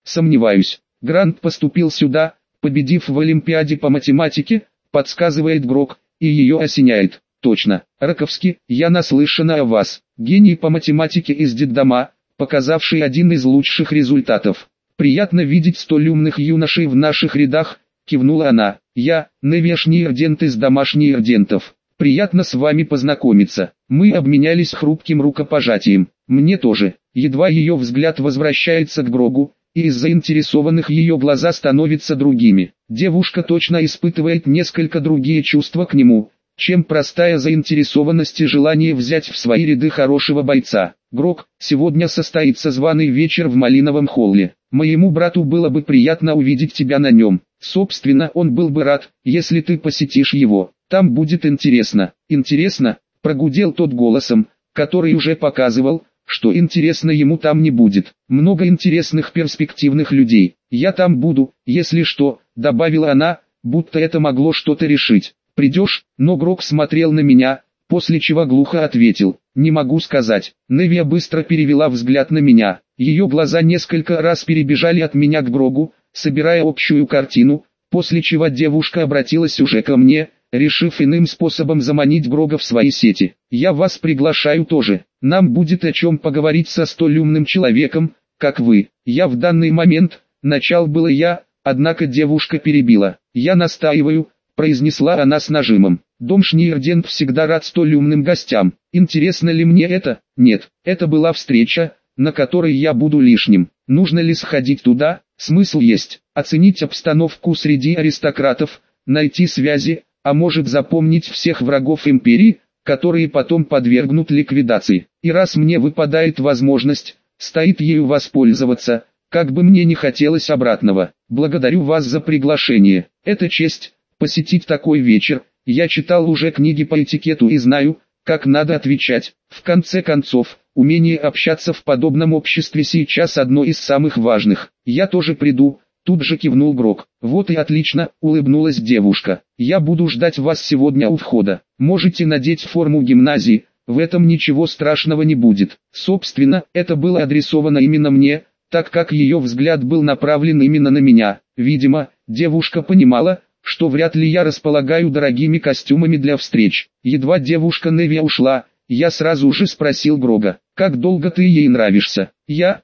Сомневаюсь. Грант поступил сюда, победив в Олимпиаде по математике, подсказывает Грок, и ее осеняет. Точно, Раковски, я наслышана о вас. Гений по математике из детдома, показавший один из лучших результатов. Приятно видеть столь умных юношей в наших рядах, кивнула она. Я, Невия Шниердент из домашних Приятно с вами познакомиться. Мы обменялись хрупким рукопожатием. Мне тоже. Едва ее взгляд возвращается к Грогу, и из заинтересованных ее глаза становятся другими. Девушка точно испытывает несколько другие чувства к нему, чем простая заинтересованность и желание взять в свои ряды хорошего бойца. Грог, сегодня состоится званый вечер в Малиновом холле. Моему брату было бы приятно увидеть тебя на нем. Собственно, он был бы рад, если ты посетишь его. Там будет интересно. Интересно? Прогудел тот голосом, который уже показывал, что интересно ему там не будет. Много интересных перспективных людей. Я там буду, если что, добавила она, будто это могло что-то решить. Придешь? Но Грог смотрел на меня, после чего глухо ответил: не могу сказать. Невия быстро перевела взгляд на меня. Ее глаза несколько раз перебежали от меня к Грогу, собирая общую картину, после чего девушка обратилась уже ко мне, решив иным способом заманить Грога в свои сети. Я вас приглашаю тоже. Нам будет о чем поговорить со столь умным человеком, как вы. Я в данный момент, начал было я, однако девушка перебила. Я настаиваю, произнесла она с нажимом. Дом Шниердент всегда рад столь умным гостям. Интересно ли мне это? Нет, это была встреча, на которой я буду лишним. Нужно ли сходить туда? Смысл есть. Оценить обстановку среди аристократов, найти связи, а может запомнить всех врагов империи, которые потом подвергнут ликвидации. И раз мне выпадает возможность, стоит ею воспользоваться, как бы мне не хотелось обратного. Благодарю вас за приглашение. Это честь, посетить такой вечер. Я читал уже книги по этикету и знаю, как надо отвечать. В конце концов, умение общаться в подобном обществе сейчас одно из самых важных. Я тоже приду. Тут же кивнул Грог. Вот и отлично, улыбнулась девушка. Я буду ждать вас сегодня у входа. Можете надеть форму гимназии, в этом ничего страшного не будет. Собственно, это было адресовано именно мне, так как ее взгляд был направлен именно на меня. Видимо, девушка понимала, что вряд ли я располагаю дорогими костюмами для встреч. Едва девушка Невия ушла, я сразу же спросил Грога: как долго ты ей нравишься? Я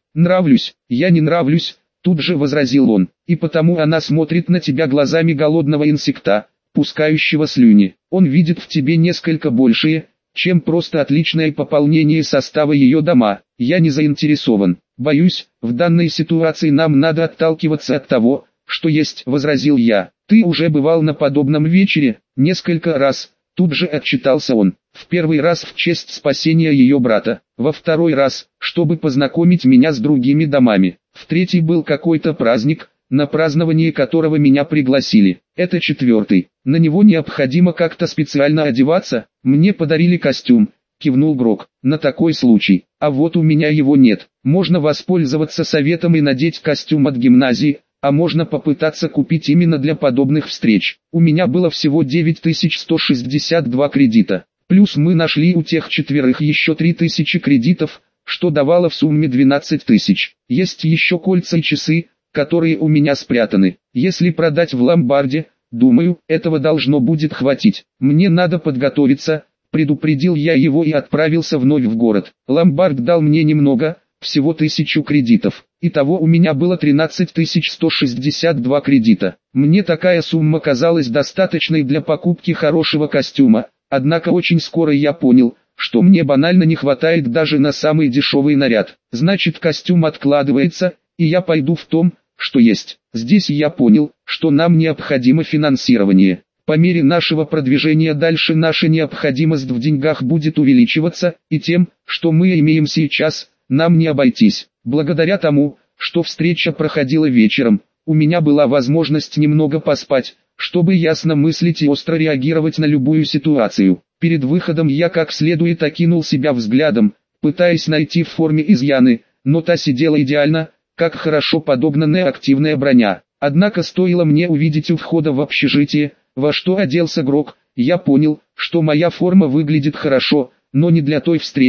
не нравлюсь. Тут же возразил он, и потому она смотрит на тебя глазами голодного инсекта, пускающего слюни. Он видит в тебе несколько большее, чем просто отличное пополнение состава ее дома. Я не заинтересован. Боюсь, в данной ситуации нам надо отталкиваться от того, что есть, возразил я. Ты уже бывал на подобном вечере? Несколько раз. Тут же отчитался он. В первый раз в честь спасения ее брата, во второй раз, чтобы познакомить меня с другими домами, в третий был какой-то праздник, на празднование которого меня пригласили. Это четвертый. На него необходимо как-то специально одеваться. Мне подарили костюм, кивнул Грог. На такой случай. А вот у меня его нет. Можно воспользоваться советом и надеть костюм от гимназии, а можно попытаться купить именно для подобных встреч. У меня было всего 9162 кредита. Плюс мы нашли у тех четверых еще 3000 кредитов, что давало в сумме 12 тысяч. Есть еще кольца и часы, которые у меня спрятаны. Если продать в ломбарде, думаю, этого должно будет хватить. Мне надо подготовиться, предупредил я его и отправился вновь в город. Ломбард дал мне немного, всего 1000 кредитов. Итого у меня было 13162 кредита. Мне такая сумма казалась достаточной для покупки хорошего костюма, однако очень скоро я понял, что мне банально не хватает даже на самый дешевый наряд. Значит, костюм откладывается, и я пойду в том, что есть. Здесь я понял, что нам необходимо финансирование. По мере нашего продвижения дальше наша необходимость в деньгах будет увеличиваться, и тем, что мы имеем сейчас, нам не обойтись. Благодаря тому, что встреча проходила вечером, у меня была возможность немного поспать, чтобы ясно мыслить и остро реагировать на любую ситуацию. Перед выходом я как следует окинул себя взглядом, пытаясь найти в форме изъяны, но та сидела идеально, как хорошо подогнанная активная броня. Однако стоило мне увидеть у входа в общежитие, во что оделся Грог, я понял, что моя форма выглядит хорошо, но не для той встречи,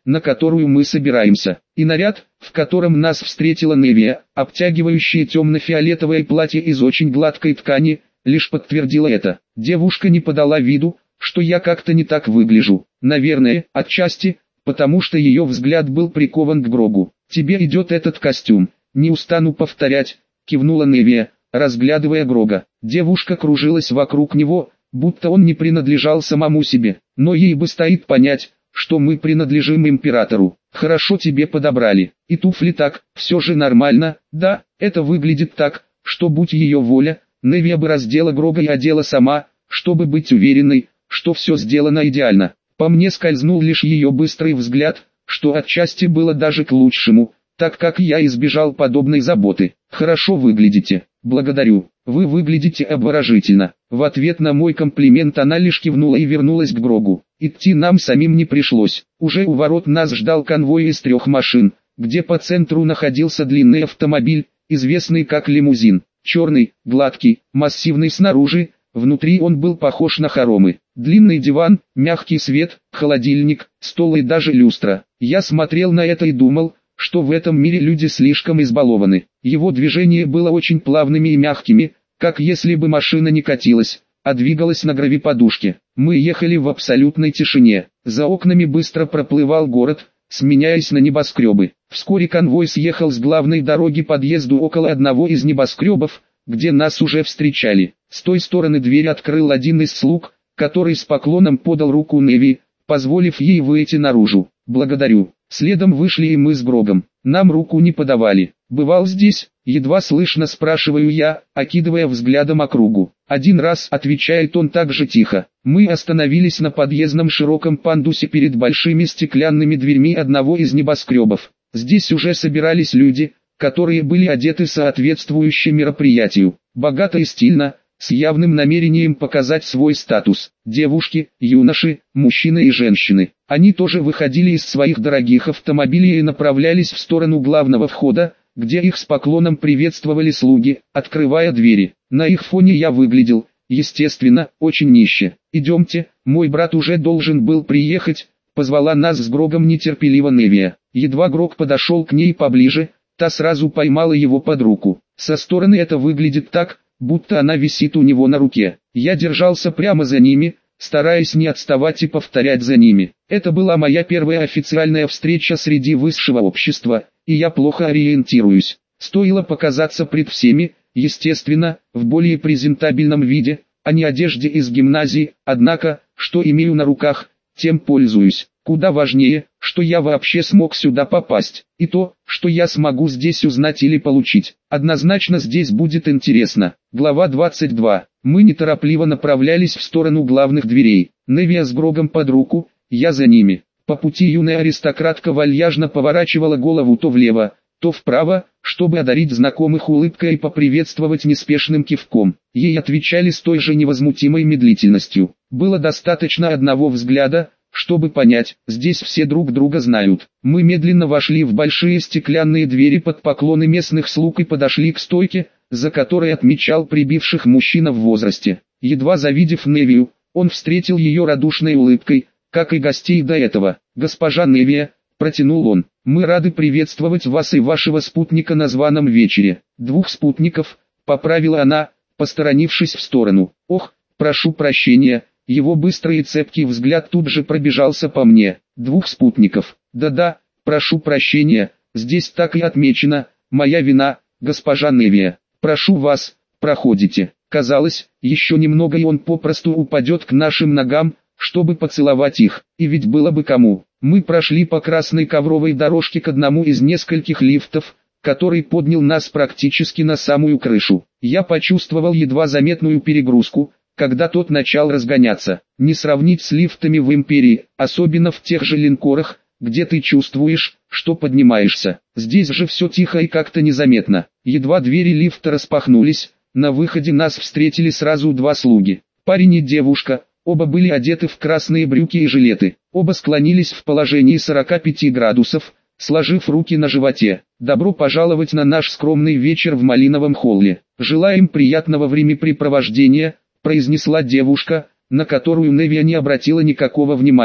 на которую мы собираемся, и наряд, в котором нас встретила Невия, обтягивающее темно-фиолетовое платье из очень гладкой ткани, лишь подтвердило это. Девушка не подала виду, что я как-то не так выгляжу. Наверное, отчасти, потому что ее взгляд был прикован к Грогу. «Тебе идет этот костюм, не устану повторять», — кивнула Невия, разглядывая Грога. Девушка кружилась вокруг него, будто он не принадлежал самому себе. Но ей бы стоит понять, что мы принадлежим императору. «Хорошо тебе подобрали. И туфли так, все же нормально, да, это выглядит так, что будь ее воля, Невия бы раздела Грога и одела сама, чтобы быть уверенной, что все сделано идеально». По мне скользнул лишь ее быстрый взгляд, что отчасти было даже к лучшему, так как я избежал подобной заботы. «Хорошо выглядите, благодарю, вы выглядите обворожительно». В ответ на мой комплимент она лишь кивнула и вернулась к Грогу. Идти нам самим не пришлось. Уже у ворот нас ждал конвой из 3 машин, где по центру находился длинный автомобиль, известный как лимузин. Черный, гладкий, массивный снаружи, внутри он был похож на хоромы. Длинный диван, мягкий свет, холодильник, стол и даже люстра. Я смотрел на это и думал, что в этом мире люди слишком избалованы. Его движение было очень плавными и мягкими, как если бы машина не катилась, а двигалась на гравиподушке. Мы ехали в абсолютной тишине. За окнами быстро проплывал город, сменяясь на небоскребы. Вскоре конвой съехал с главной дороги подъезду около одного из небоскребов, где нас уже встречали. С той стороны дверь открыл один из слуг, который с поклоном подал руку Неви, позволив ей выйти наружу. «Благодарю». Следом вышли и мы с Грогом. Нам руку не подавали. «Бывал здесь?» — едва слышно спрашиваю я, окидывая взглядом округу. «Один раз», — отвечает он так же тихо. Мы остановились на подъездном широком пандусе перед большими стеклянными дверьми одного из небоскребов. Здесь уже собирались люди, которые были одеты соответствующе мероприятию. Богато и стильно, с явным намерением показать свой статус. Девушки, юноши, мужчины и женщины. Они тоже выходили из своих дорогих автомобилей и направлялись в сторону главного входа, где их с поклоном приветствовали слуги, открывая двери. На их фоне я выглядел, естественно, очень нище. «Идемте, мой брат уже должен был приехать», — позвала нас с Грогом нетерпеливо Невия. Едва Грог подошел к ней поближе, та сразу поймала его под руку. Со стороны это выглядит так, будто она висит у него на руке. Я держался прямо за ними, стараясь не отставать и повторять за ними. Это была моя первая официальная встреча среди высшего общества, и я плохо ориентируюсь. Стоило показаться пред всеми, естественно, в более презентабельном виде, а не одежде из гимназии, однако, что имею на руках, тем пользуюсь. Куда важнее, что я вообще смог сюда попасть, и то, что я смогу здесь узнать или получить. Однозначно здесь будет интересно. Глава 22. Мы неторопливо направлялись в сторону главных дверей. Невия с Грогом под руку, я за ними. По пути юная аристократка вальяжно поворачивала голову то влево, то вправо, чтобы одарить знакомых улыбкой и поприветствовать неспешным кивком. Ей отвечали с той же невозмутимой медлительностью. Было достаточно одного взгляда, чтобы понять, здесь все друг друга знают. Мы медленно вошли в большие стеклянные двери под поклоны местных слуг и подошли к стойке, за которой отмечал прибывших мужчина в возрасте. Едва завидев Невию, он встретил ее радушной улыбкой, как и гостей до этого. «Госпожа Невия», — протянул он, — «мы рады приветствовать вас и вашего спутника на званом вечере». «2 спутников», — поправила она, посторонившись в сторону. «Ох, прошу прощения». Его быстрый и цепкий взгляд тут же пробежался по мне. 2 спутников. Да-да, прошу прощения, здесь так и отмечено, моя вина, госпожа Невия. Прошу вас, проходите. Казалось, еще немного и он попросту упадет к нашим ногам, чтобы поцеловать их. И ведь было бы кому. Мы прошли по красной ковровой дорожке к одному из нескольких лифтов, который поднял нас практически на самую крышу. Я почувствовал едва заметную перегрузку, когда тот начал разгоняться. Не сравнить с лифтами в Империи, особенно в тех же линкорах, где ты чувствуешь, что поднимаешься. Здесь же все тихо и как-то незаметно. Едва двери лифта распахнулись, на выходе нас встретили сразу 2 слуги. Парень и девушка, оба были одеты в красные брюки и жилеты. Оба склонились в положении 45 градусов, сложив руки на животе. «Добро пожаловать на наш скромный вечер в Малиновом холле. Желаем приятного времяпрепровождения», — произнесла девушка, на которую Невия не обратила никакого внимания.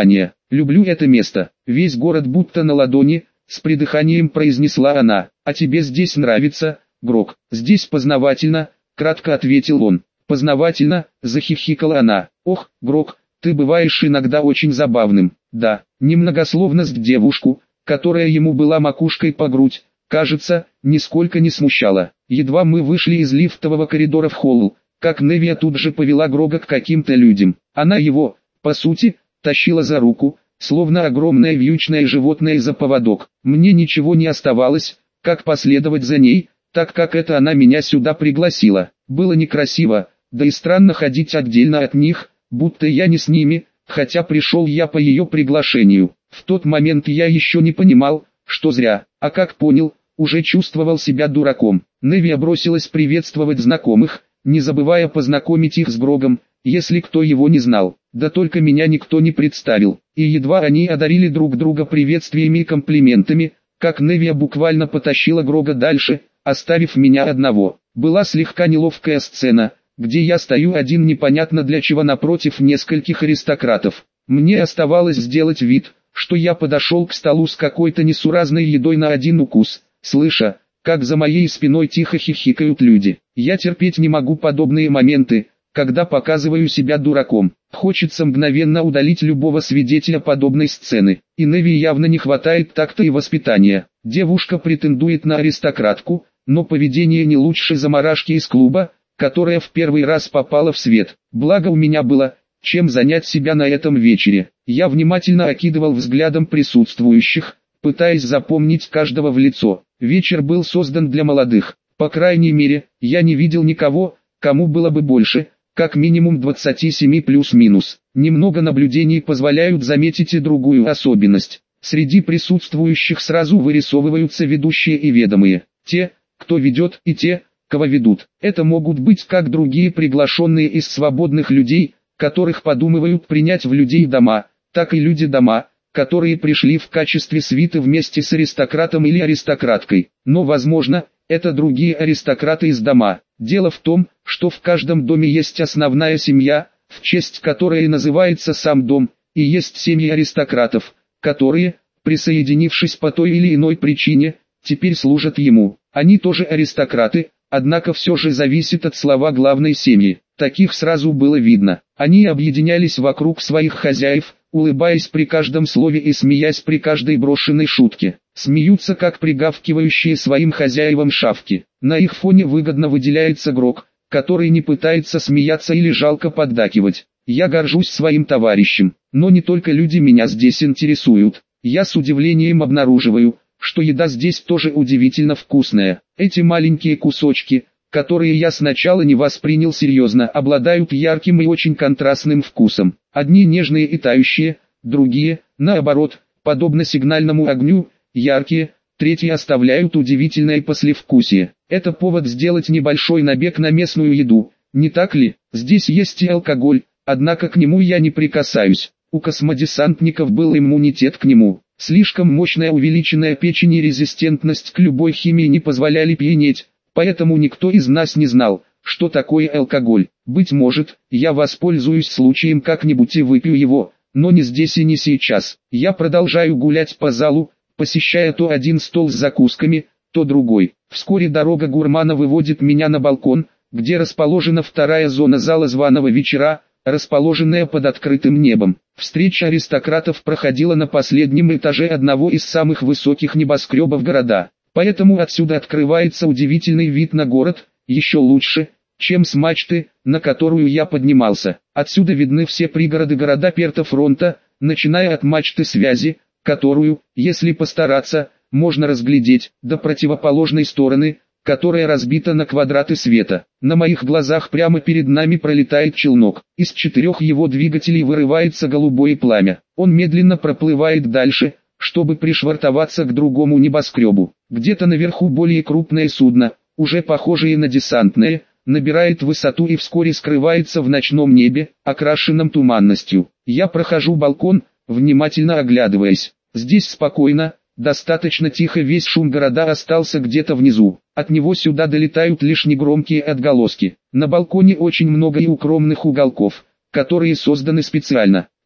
люблю это место. Весь город будто на ладони, с придыханием произнесла она. А тебе здесь нравится, Грок? Здесь познавательно, кратко ответил он. Познавательно, захихикала она. Ох, Грок, ты бываешь иногда очень забавным. Да, немногословность девушку, которая ему была макушкой по грудь, кажется, нисколько не смущала. Едва мы вышли из лифтового коридора в холл, как Невия тут же повела Грога к каким-то людям. Она его, по сути, тащила за руку, словно огромное вьючное животное за поводок. Мне ничего не оставалось, как последовать за ней, так как это она меня сюда пригласила. Было некрасиво, да и странно ходить отдельно от них, будто я не с ними, хотя пришел я по ее приглашению. В тот момент я еще не понимал, что зря, а как понял, уже чувствовал себя дураком. Невия бросилась приветствовать знакомых, не забывая познакомить их с Грогом, если кто его не знал. Да только меня никто не представил, и едва они одарили друг друга приветствиями и комплиментами, как Невия буквально потащила Грога дальше, оставив меня одного. Была слегка неловкая сцена, где я стою один непонятно для чего напротив нескольких аристократов. Мне оставалось сделать вид, что я подошел к столу с какой-то несуразной едой на один укус, слыша, как за моей спиной тихо хихикают люди. Я терпеть не могу подобные моменты, когда показываю себя дураком. Хочется мгновенно удалить любого свидетеля подобной сцены. И Невии явно не хватает такта и воспитания. Девушка претендует на аристократку, но поведение не лучше заморашки из клуба, которая в первый раз попала в свет. Благо у меня было, чем занять себя на этом вечере. Я внимательно окидывал взглядом присутствующих, пытаясь запомнить каждого в лицо. Вечер был создан для молодых. По крайней мере, я не видел никого, кому было бы больше, как минимум 27 плюс-минус. Немного наблюдений позволяют заметить и другую особенность. Среди присутствующих сразу вырисовываются ведущие и ведомые. Те, кто ведет, и те, кого ведут. Это могут быть как другие приглашенные из свободных людей, которых подумывают принять в людей дома, так и люди дома, которые пришли в качестве свиты вместе с аристократом или аристократкой. Но возможно, это другие аристократы из дома. Дело в том, что в каждом доме есть основная семья, в честь которой и называется сам дом, и есть семьи аристократов, которые, присоединившись по той или иной причине, теперь служат ему. Они тоже аристократы, однако все же зависит от слова главной семьи. Таких сразу было видно. Они объединялись вокруг своих хозяев, улыбаясь при каждом слове и смеясь при каждой брошенной шутке. Смеются как пригавкивающие своим хозяевам шавки. На их фоне выгодно выделяется Грок, который не пытается смеяться или жалко поддакивать. Я горжусь своим товарищем, но не только люди меня здесь интересуют. Я с удивлением обнаруживаю, что еда здесь тоже удивительно вкусная. Эти маленькие кусочки, которые я сначала не воспринял серьезно, обладают ярким и очень контрастным вкусом. Одни нежные и тающие, другие, наоборот, подобно сигнальному огню, яркие, третьи оставляют удивительное послевкусие. Это повод сделать небольшой набег на местную еду, не так ли? Здесь есть и алкоголь, однако к нему я не прикасаюсь. У космодесантников был иммунитет к нему. Слишком мощная увеличенная печень и резистентность к любой химии не позволяли пьянеть, поэтому никто из нас не знал, что такое алкоголь. Быть может, я воспользуюсь случаем как-нибудь и выпью его, но не здесь и не сейчас. Я продолжаю гулять по залу, посещая то один стол с закусками, то другой. Вскоре дорога гурмана выводит меня на балкон, где расположена вторая зона зала званого вечера, расположенная под открытым небом. Встреча аристократов проходила на последнем этаже одного из самых высоких небоскребов города. Поэтому отсюда открывается удивительный вид на город, еще лучше, чем с мачты, на которую я поднимался. Отсюда видны все пригороды города Перта-фронта, начиная от мачты связи, которую, если постараться, можно разглядеть, до противоположной стороны, которая разбита на квадраты света. На моих глазах прямо перед нами пролетает челнок. Из 4 его двигателей вырывается голубое пламя. Он медленно проплывает дальше, чтобы пришвартоваться к другому небоскребу. Где-то наверху более крупное судно, уже похожее на десантное, набирает высоту и вскоре скрывается в ночном небе, окрашенном туманностью. Я прохожу балкон, внимательно оглядываясь. Здесь спокойно, достаточно тихо, весь шум города остался где-то внизу. От него сюда долетают лишь негромкие отголоски. На балконе очень много и укромных уголков, которые созданы специально.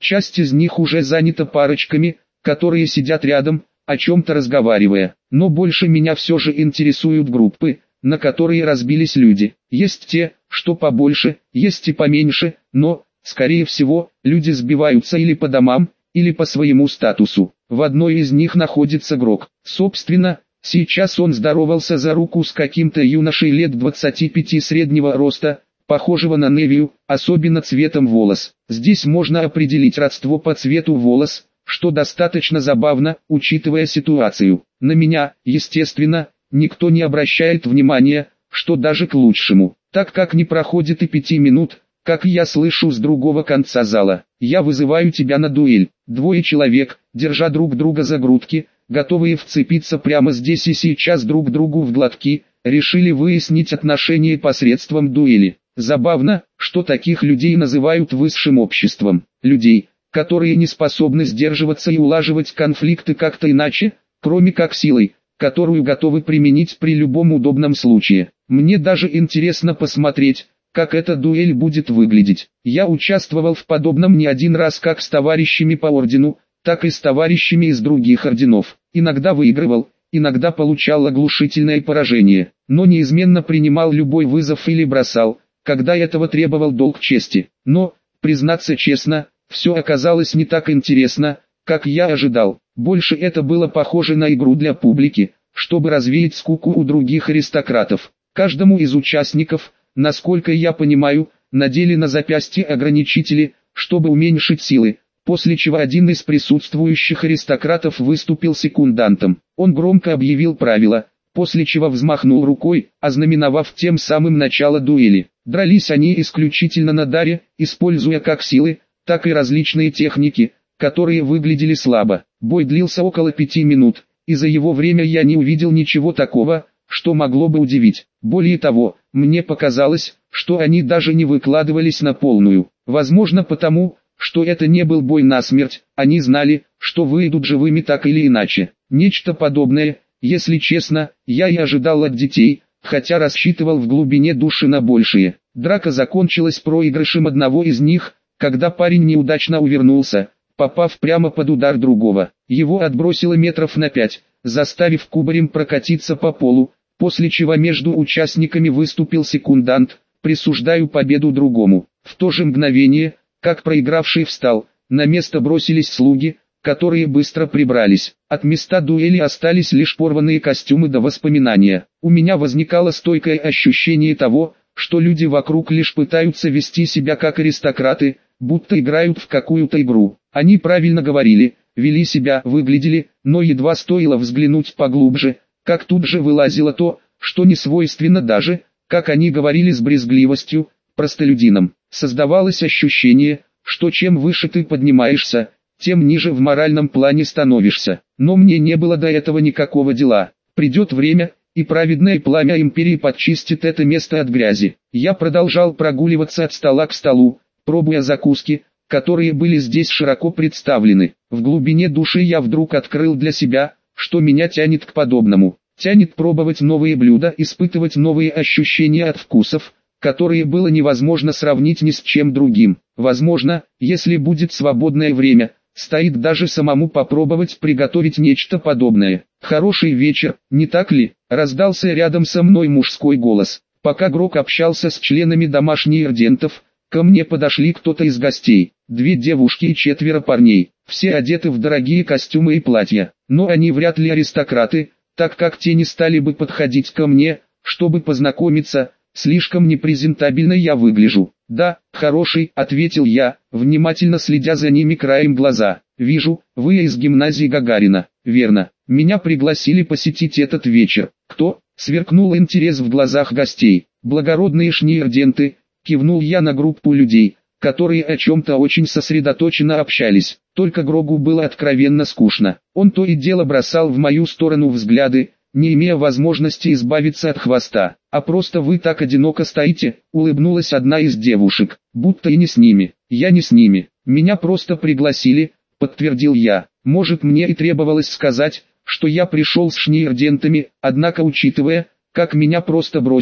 Часть из них уже занята парочками, которые сидят рядом, о чем-то разговаривая. Но больше меня все же интересуют группы, на которые разбились люди. Есть те, что побольше, есть и поменьше, но, скорее всего, люди сбиваются или по домам, или по своему статусу. В одной из них находится Грок. Собственно, сейчас он здоровался за руку с каким-то юношей лет 25 среднего роста, похожего на Невию, особенно цветом волос. Здесь можно определить родство по цвету волос, что достаточно забавно, учитывая ситуацию. На меня, естественно, никто не обращает внимания, что даже к лучшему, так как не проходит и 5 минут, как я слышу с другого конца зала: «Я вызываю тебя на дуэль». Двое человек, держа друг друга за грудки, готовые вцепиться прямо здесь и сейчас друг другу в глотки, решили выяснить отношения посредством дуэли. Забавно, что таких людей называют высшим обществом. Людей, которые не способны сдерживаться и улаживать конфликты как-то иначе, кроме как силой, которую готовы применить при любом удобном случае. Мне даже интересно посмотреть, как эта дуэль будет выглядеть. Я участвовал в подобном не один раз как с товарищами по ордену, так и с товарищами из других орденов. Иногда выигрывал, иногда получал оглушительное поражение, но неизменно принимал любой вызов или бросал, когда этого требовал долг чести. Но, признаться честно, все оказалось не так интересно, как я ожидал. Больше это было похоже на игру для публики, чтобы развеять скуку у других аристократов. Каждому из участников, насколько я понимаю, надели на запястье ограничители, чтобы уменьшить силы, после чего один из присутствующих аристократов выступил секундантом. Он громко объявил правила, после чего взмахнул рукой, ознаменовав тем самым начало дуэли. Дрались они исключительно на даре, используя как силы, так и различные техники, которые выглядели слабо. Бой длился около 5 минут, и за его время я не увидел ничего такого, что могло бы удивить. Более того, мне показалось, что они даже не выкладывались на полную. Возможно потому, что это не был бой насмерть, они знали, что выйдут живыми так или иначе. Нечто подобное, если честно, я и ожидал от детей, хотя рассчитывал в глубине души на большее. Драка закончилась проигрышем одного из них, когда парень неудачно увернулся, попав прямо под удар другого. Его отбросило метров на 5, заставив кубарем прокатиться по полу, после чего между участниками выступил секундант: «Присуждаю победу другому». В то же мгновение, как проигравший встал, на место бросились слуги, которые быстро прибрались. От места дуэли остались лишь порванные костюмы до воспоминания. У меня возникало стойкое ощущение того, что люди вокруг лишь пытаются вести себя как аристократы, будто играют в какую-то игру. Они правильно говорили, вели себя, выглядели, но едва стоило взглянуть поглубже, как тут же вылазило то, что не свойственно даже, как они говорили с брезгливостью, простолюдинам. Создавалось ощущение, что чем выше ты поднимаешься, тем ниже в моральном плане становишься. Но мне не было до этого никакого дела. Придет время, и праведное пламя империи подчистит это место от грязи. Я продолжал прогуливаться от стола к столу, пробуя закуски, которые были здесь широко представлены. В глубине души я вдруг открыл для себя, что меня тянет к подобному. Тянет пробовать новые блюда, испытывать новые ощущения от вкусов, которые было невозможно сравнить ни с чем другим. Возможно, если будет свободное время, стоит даже самому попробовать приготовить нечто подобное. «Хороший вечер, не так ли?» — раздался рядом со мной мужской голос. Пока Грок общался с членами домашних эрдентов, ко мне подошли кто-то из гостей. 2 девушки и 4 парней. Все одеты в дорогие костюмы и платья. Но они вряд ли аристократы, так как те не стали бы подходить ко мне, чтобы познакомиться. Слишком непрезентабельно я выгляжу. «Да, хороший», — ответил я, внимательно следя за ними краем глаза. «Вижу, вы из гимназии Гагарина». «Верно. Меня пригласили посетить этот вечер». «Кто?» — сверкнул интерес в глазах гостей. «Благородные шниерденты», — кивнул я на группу людей, которые о чем-то очень сосредоточенно общались. Только Грогу было откровенно скучно. Он то и дело бросал в мою сторону взгляды, не имея возможности избавиться от хвоста. «А просто вы так одиноко стоите», — улыбнулась одна из девушек, «будто и не с ними». «Я не с ними, меня просто пригласили», — подтвердил я. Может, мне и требовалось сказать, что я пришел с шниердентами, однако учитывая, как меня просто бросили,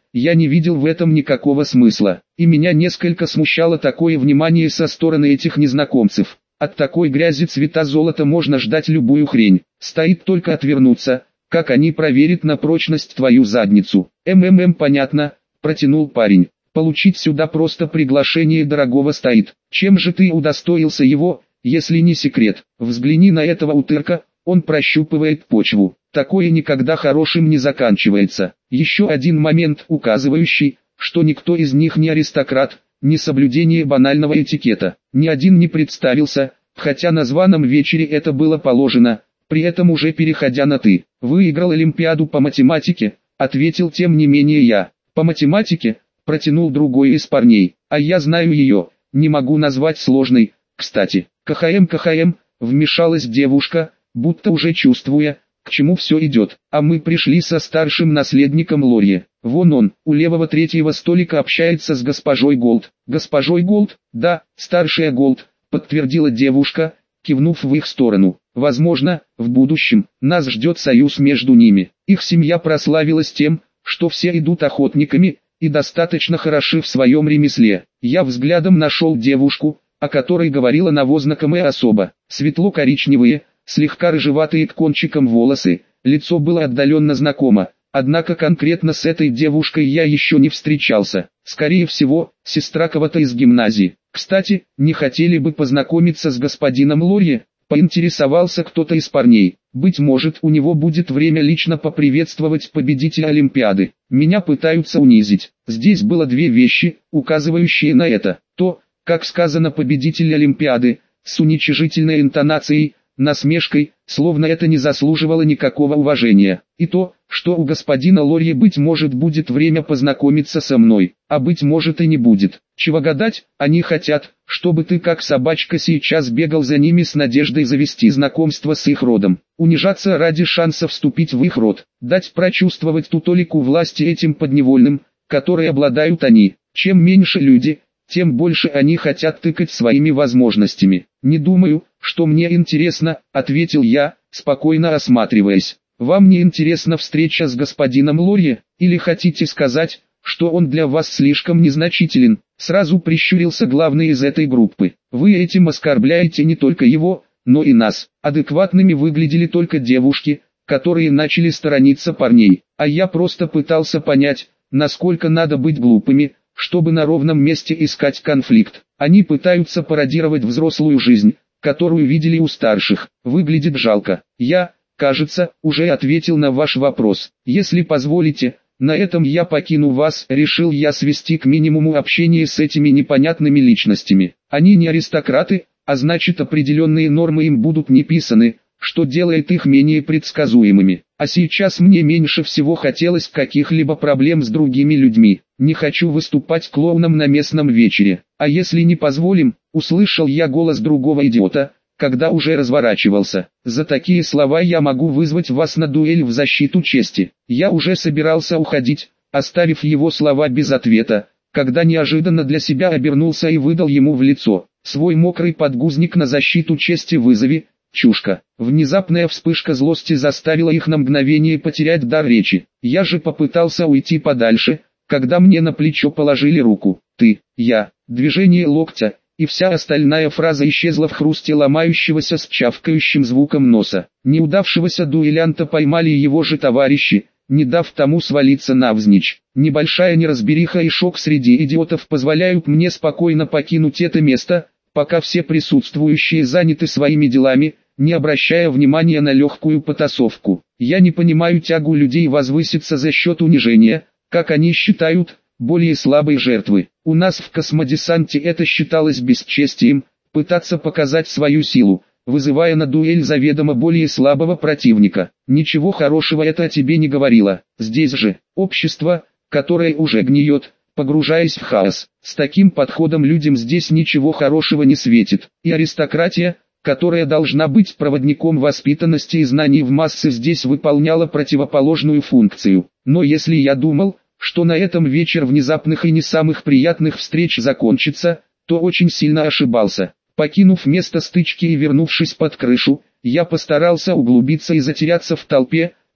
я не видел в этом никакого смысла, и меня несколько смущало такое внимание со стороны этих незнакомцев. От такой грязи цвета золота можно ждать любую хрень, стоит только отвернуться, как они проверят на прочность твою задницу. Понятно, протянул парень. Получить сюда просто приглашение дорогого стоит. Чем же ты удостоился его, если не секрет? Взгляни на этого утырка, он прощупывает почву. Такое никогда хорошим не заканчивается. Еще один момент, указывающий, что никто из них не аристократ, несоблюдение банального этикета. Ни один не представился, хотя на званом вечере это было положено, при этом уже переходя на «ты». «Выиграл Олимпиаду по математике», ответил тем не менее я. «По математике?» протянул другой из парней. «А я знаю ее, не могу назвать сложной, кстати». КХМ, вмешалась девушка, будто уже чувствуя, к чему все идет. «А мы пришли со старшим наследником Лорье. Вон он, у левого третьего столика общается с госпожой Голд». «Госпожой Голд?» «Да, старшая Голд», подтвердила девушка, кивнув в их сторону. «Возможно, в будущем нас ждет союз между ними. Их семья прославилась тем, что все идут охотниками, и достаточно хороши в своем ремесле». Я взглядом нашел девушку, о которой говорила навознакомая особа. Светло-коричневые, слегка рыжеватые к кончикам волосы, лицо было отдаленно знакомо, однако конкретно с этой девушкой я еще не встречался. Скорее всего, сестра кого-то из гимназии. «Кстати, не хотели бы познакомиться с господином Лорье?» поинтересовался кто-то из парней. «Быть может, у него будет время лично поприветствовать победителя Олимпиады. Меня пытаются унизить». Здесь было две вещи, указывающие на это. То, как сказано победитель Олимпиады, с уничижительной интонацией, насмешкой, словно это не заслуживало никакого уважения. И то, что у господина Лорье быть может будет время познакомиться со мной, а быть может и не будет. Чего гадать, они хотят, чтобы ты как собачка сейчас бегал за ними с надеждой завести знакомство с их родом. Унижаться ради шанса вступить в их род, дать прочувствовать ту толику власти этим подневольным, которой обладают они. Чем меньше люди, тем больше они хотят тыкать своими возможностями. «Не думаю, что мне интересно», — ответил я, спокойно осматриваясь. «Вам не интересна встреча с господином Лорье, или хотите сказать, что он для вас слишком незначителен?» Сразу прищурился главный из этой группы. «Вы этим оскорбляете не только его, но и нас». Адекватными выглядели только девушки, которые начали сторониться парней, а я просто пытался понять, насколько надо быть глупыми, чтобы на ровном месте искать конфликт. Они пытаются пародировать взрослую жизнь, которую видели у старших. Выглядит жалко. Я, кажется, уже ответил на ваш вопрос. Если позволите, на этом я покину вас. Решил я свести к минимуму общение с этими непонятными личностями. Они не аристократы, а значит определенные нормы им будут не писаны, что делает их менее предсказуемыми. А сейчас мне меньше всего хотелось каких-либо проблем с другими людьми. Не хочу выступать клоуном на местном вечере. А если не позволим, услышал я голос другого идиота, когда уже разворачивался. За такие слова я могу вызвать вас на дуэль в защиту чести. Я уже собирался уходить, оставив его слова без ответа, когда неожиданно для себя обернулся и выдал ему в лицо: «Свой мокрый подгузник на защиту чести вызови, чушка». Внезапная вспышка злости заставила их на мгновение потерять дар речи. Я же попытался уйти подальше, когда мне на плечо положили руку. «Ты, я», движение локтя, и вся остальная фраза исчезла в хрусте ломающегося с чавкающим звуком носа. Неудавшегося дуэлянта поймали его же товарищи, не дав тому свалиться навзничь. Небольшая неразбериха и шок среди идиотов позволяют мне спокойно покинуть это место, пока все присутствующие заняты своими делами, не обращая внимания на легкую потасовку. Я не понимаю тягу людей возвыситься за счет унижения, как они считают, более слабой жертвы. У нас в космодесанте это считалось бесчестием, пытаться показать свою силу, вызывая на дуэль заведомо более слабого противника. Ничего хорошего это о тебе не говорило. Здесь же, общество, которое уже гниет, погружаясь в хаос. С таким подходом людям здесь ничего хорошего не светит. И аристократия, которая должна быть проводником воспитанности и знаний в массы, здесь выполняла противоположную функцию. Но если я думал, что на этом вечер внезапных и не самых приятных встреч закончится, то очень сильно ошибался. Покинув место стычки и вернувшись под крышу, я постарался углубиться и затеряться в толпе,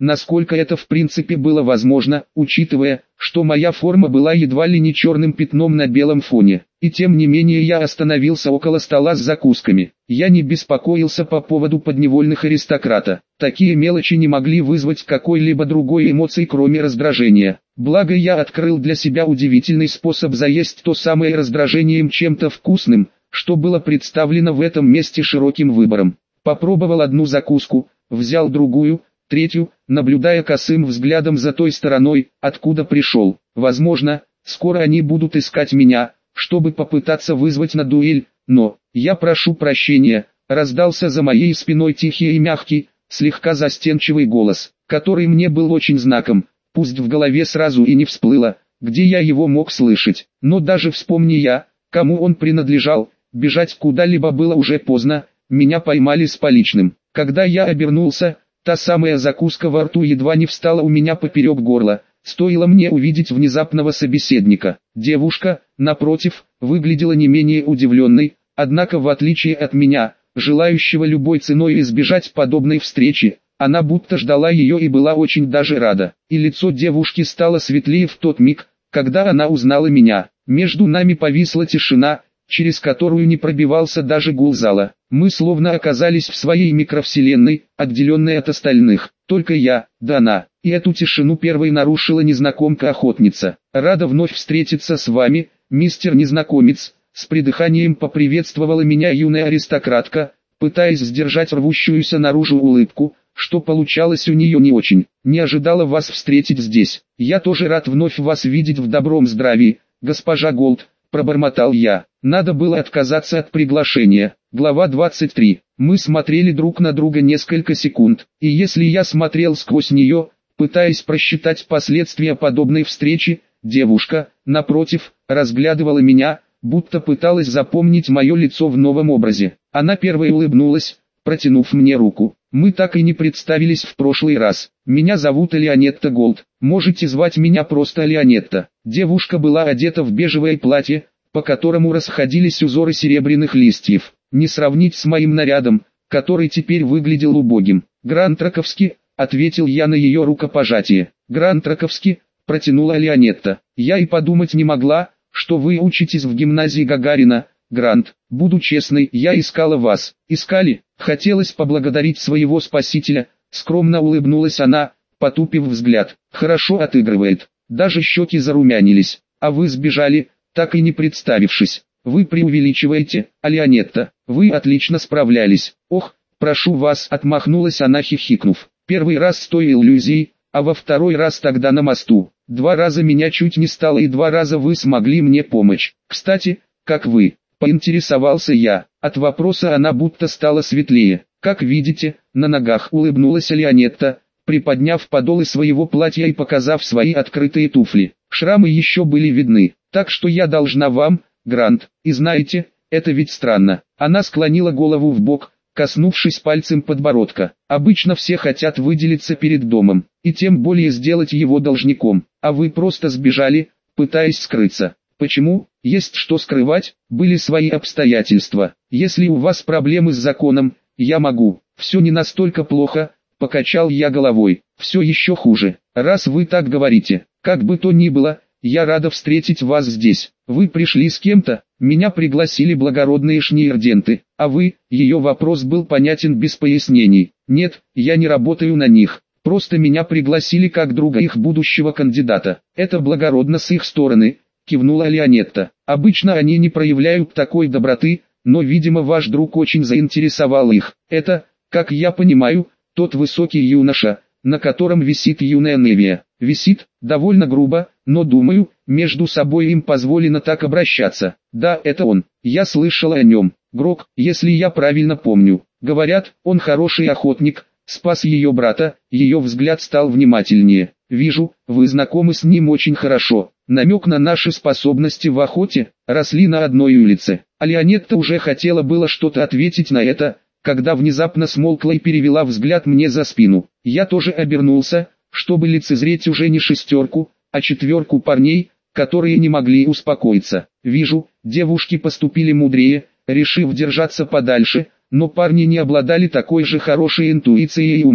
насколько это в принципе было возможно, учитывая, что моя форма была едва ли не черным пятном на белом фоне. И тем не менее я остановился около стола с закусками. Я не беспокоился по поводу подневольных аристократа. Такие мелочи не могли вызвать какой-либо другой эмоции, кроме раздражения. Благо я открыл для себя удивительный способ заесть то самое раздражением чем-то вкусным, что было представлено в этом месте широким выбором. Попробовал одну закуску, взял другую, третью, наблюдая косым взглядом за той стороной, откуда пришел. Возможно, скоро они будут искать меня, чтобы попытаться вызвать на дуэль, но, я прошу прощения, раздался за моей спиной тихий и мягкий, слегка застенчивый голос, который мне был очень знаком, пусть в голове сразу и не всплыло, где я его мог слышать, но даже вспомни я, кому он принадлежал, бежать куда-либо было уже поздно, меня поймали с поличным. Когда я обернулся, та самая закуска во рту едва не встала у меня поперек горла, стоило мне увидеть внезапного собеседника. Девушка, напротив, выглядела не менее удивленной, однако в отличие от меня, желающего любой ценой избежать подобной встречи, она будто ждала ее и была очень даже рада. И лицо девушки стало светлее в тот миг, когда она узнала меня. Между нами повисла тишина, через которую не пробивался даже гул зала. Мы словно оказались в своей микровселенной, отделенной от остальных. Только я, да она. И эту тишину первой нарушила незнакомка-охотница. «Рада вновь встретиться с вами, мистер незнакомец», с придыханием поприветствовала меня юная аристократка, пытаясь сдержать рвущуюся наружу улыбку, что получалось у нее не очень. «Не ожидала вас встретить здесь. Я тоже рад вновь вас видеть в добром здравии, госпожа Голд», пробормотал я. Надо было отказаться от приглашения. Глава 23. Мы смотрели друг на друга несколько секунд, и если я смотрел сквозь нее, пытаясь просчитать последствия подобной встречи, девушка, напротив, разглядывала меня, будто пыталась запомнить мое лицо в новом образе. Она первой улыбнулась, протянув мне руку. Мы так и не представились в прошлый раз. Меня зовут Леонетта Голд. Можете звать меня просто Леонетта. Девушка была одета в бежевое платье, по которому расходились узоры серебряных листьев. Не сравнить с моим нарядом, который теперь выглядел убогим. «Грант Раковский», — ответил я на ее рукопожатие. «Грант Раковский», — протянула Леонетта. «Я и подумать не могла, что вы учитесь в гимназии Гагарина, Грант. Буду честной, я искала вас». «Искали?» Хотелось поблагодарить своего спасителя, скромно улыбнулась она, потупив взгляд. «Хорошо отыгрывает». Даже щеки зарумянились. «А вы сбежали, так и не представившись». «Вы преувеличиваете, Леонетта, вы отлично справлялись». «Ох, прошу вас», — отмахнулась она, хихикнув. «Первый раз с той иллюзией, а во второй раз тогда на мосту. 2 раза меня чуть не стало и 2 раза вы смогли мне помочь. Кстати, как вы?» — поинтересовался я. От вопроса она будто стала светлее. «Как видите, на ногах», — улыбнулась Леонетта, приподняв подолы своего платья и показав свои открытые туфли. Шрамы еще были видны, так что я должна вам, Грант, и знаете, это ведь странно. Она склонила голову в бок, коснувшись пальцем подбородка. Обычно все хотят выделиться перед домом, и тем более сделать его должником, а вы просто сбежали, пытаясь скрыться. Почему? Есть что скрывать, были свои обстоятельства. Если у вас проблемы с законом, я могу. Все не настолько плохо, покачал я головой. Все еще хуже. Раз вы так говорите, как бы то ни было, я рада встретить вас здесь. Вы пришли с кем-то, меня пригласили благородные шниерденты, а вы, ее вопрос был понятен без пояснений. Нет, я не работаю на них, просто меня пригласили как друга их будущего кандидата. Это благородно с их стороны, кивнула Леонетта. Обычно они не проявляют такой доброты, но видимо ваш друг очень заинтересовал их. Это, как я понимаю, тот высокий юноша, на котором висит юная Невия. Висит, довольно грубо, но думаю, между собой им позволено так обращаться. Да, это он, я слышала о нем. Грок, если я правильно помню. Говорят, он хороший охотник, спас ее брата, ее взгляд стал внимательнее. Вижу, вы знакомы с ним очень хорошо. Намек на наши способности в охоте, росли на одной улице. А Леонетта уже хотела было что-то ответить на это, когда внезапно смолкла и перевела взгляд мне за спину. Я тоже обернулся, чтобы лицезреть уже не 6, а 4 парней, которые не могли успокоиться. Вижу, девушки поступили мудрее, решив держаться подальше, но парни не обладали такой же хорошей интуицией и умом,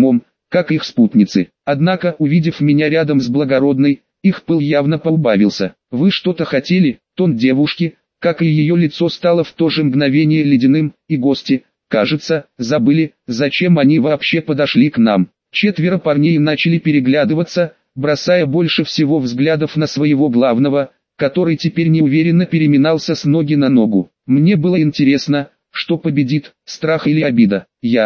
как их спутницы. Однако, увидев меня рядом с благородной, их пыл явно поубавился. «Вы что-то хотели?» Тон девушки, как и ее лицо, стало в то же мгновение ледяным, и гости, кажется, забыли, зачем они вообще подошли к нам. Четверо парней начали переглядываться, бросая больше всего взглядов на своего главного, который теперь неуверенно переминался с ноги на ногу. Мне было интересно, что победит, страх или обида.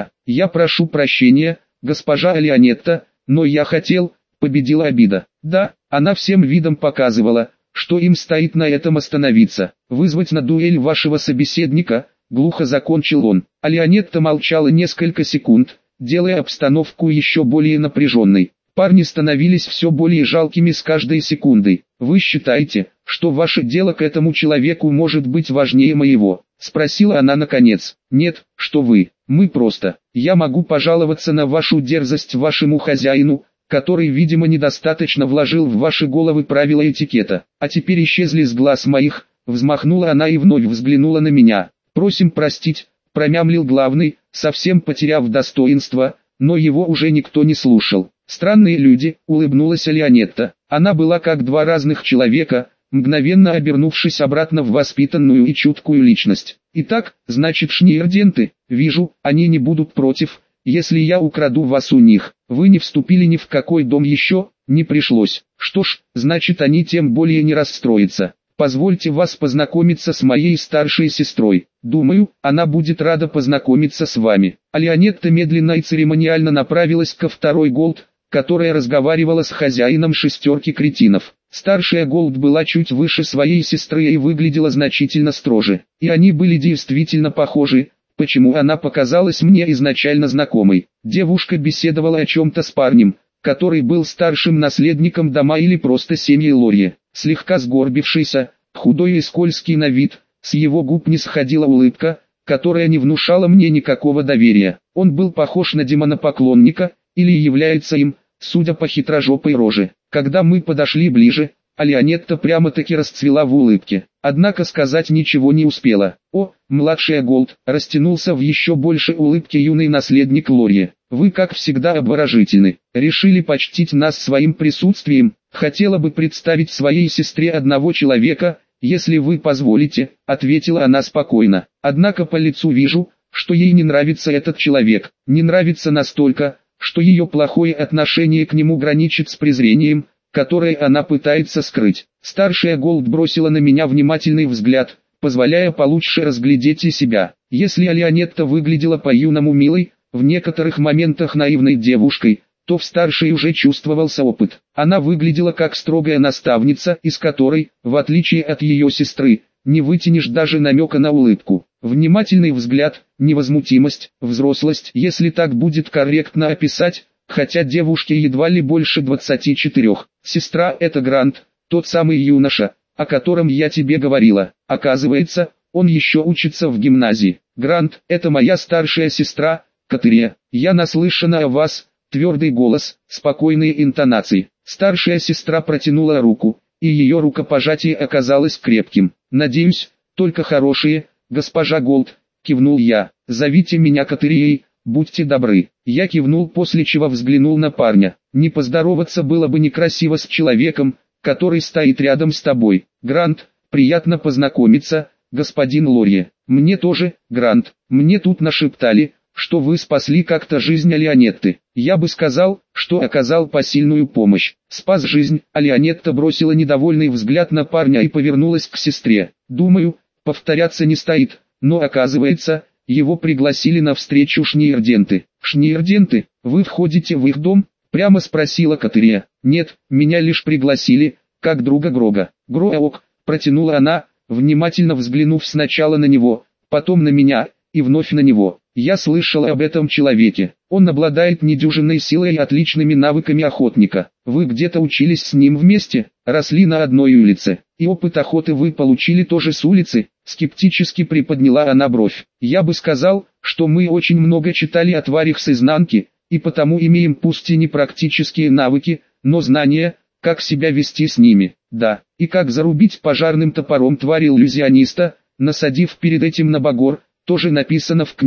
Я прошу прощения, госпожа Леонетта, но я хотел, победила обида. Да, она всем видом показывала, что им стоит на этом остановиться. Вызвать на дуэль вашего собеседника, глухо закончил он. А Леонетта молчала несколько секунд, делая обстановку еще более напряженной. Парни становились все более жалкими с каждой секундой. «Вы считаете, что ваше дело к этому человеку может быть важнее моего?» — спросила она наконец. «Нет, что вы, мы просто. Я могу пожаловаться на вашу дерзость вашему хозяину, который, видимо, недостаточно вложил в ваши головы правила этикета. А теперь исчезли с глаз моих», — взмахнула она и вновь взглянула на меня. «Просим простить», — промямлил главный, совсем потеряв достоинство, но его уже никто не слушал. «Странные люди», — улыбнулась Леонетта. Она была как два разных человека, мгновенно обернувшись обратно в воспитанную и чуткую личность. «Итак, значит, шниерденты, вижу, они не будут против, если я украду вас у них. Вы не вступили ни в какой дом еще, не пришлось. Что ж, значит, они тем более не расстроятся. Позвольте вас познакомиться с моей старшей сестрой. Думаю, она будет рада познакомиться с вами». А Леонетта медленно и церемониально направилась ко второй Голд, которая разговаривала с хозяином шестерки кретинов. Старшая Голд была чуть выше своей сестры и выглядела значительно строже. И они были действительно похожи, почему она показалась мне изначально знакомой. Девушка беседовала о чем-то с парнем, который был старшим наследником дома или просто семьи Лорье. Слегка сгорбившийся, худой и скользкий на вид, с его губ не сходила улыбка, которая не внушала мне никакого доверия. Он был похож на демонопоклонника, или является им, судя по хитрожопой роже. Когда мы подошли ближе, Леонетта прямо-таки расцвела в улыбке. Однако сказать ничего не успела. «О, младшая Голд», растянулся в еще большей улыбке юный наследник Лорье. «Вы как всегда обворожительны. Решили почтить нас своим присутствием. Хотела бы представить своей сестре одного человека, если вы позволите», ответила она спокойно. «Однако по лицу вижу, что ей не нравится этот человек. Не нравится настолько, что ее плохое отношение к нему граничит с презрением, которое она пытается скрыть». Старшая Голд бросила на меня внимательный взгляд, позволяя получше разглядеть и себя. Если Леонетта выглядела по-юному милой, в некоторых моментах наивной девушкой, то в старшей уже чувствовался опыт. Она выглядела как строгая наставница, из которой, в отличие от ее сестры, не вытянешь даже намека на улыбку. Внимательный взгляд, невозмутимость, взрослость, если так будет корректно описать, хотя девушке едва ли больше 24. Сестра — это Грант, тот самый юноша, о котором я тебе говорила. Оказывается, он еще учится в гимназии. Грант — это моя старшая сестра, Катерия. Я наслышана о вас. Твердый голос, спокойные интонации. Старшая сестра протянула руку, и ее рукопожатие оказалось крепким. «Надеюсь, только хорошие, госпожа Голд», кивнул я. «Зовите меня Катерией, будьте добры». Я кивнул, после чего взглянул на парня. «Не поздороваться было бы некрасиво с человеком, который стоит рядом с тобой. Грант, приятно познакомиться, господин Лорье». «Мне тоже, Грант. Мне тут нашептали, что вы спасли как-то жизнь Леонетты. Я бы сказал, что оказал посильную помощь». «Спас жизнь», Леонетта бросила недовольный взгляд на парня и повернулась к сестре. «Думаю, повторяться не стоит, но оказывается, его пригласили на встречу шниерденты». «Шниерденты, вы входите в их дом?» прямо спросила Катерия. «Нет, меня лишь пригласили, как друга Грога». «Гроок», протянула она, внимательно взглянув сначала на него, потом на меня, и вновь на него. «Я слышала об этом человеке. Он обладает недюжинной силой и отличными навыками охотника. Вы где-то учились с ним вместе, росли на одной улице. И опыт охоты вы получили тоже с улицы?» Скептически приподняла она бровь. «Я бы сказал, что мы очень много читали о тварях с изнанки, и потому имеем пусть и не практические навыки, но знания, как себя вести с ними. Да, и как зарубить пожарным топором тварь иллюзиониста, насадив перед этим на багор, тоже написано в книге.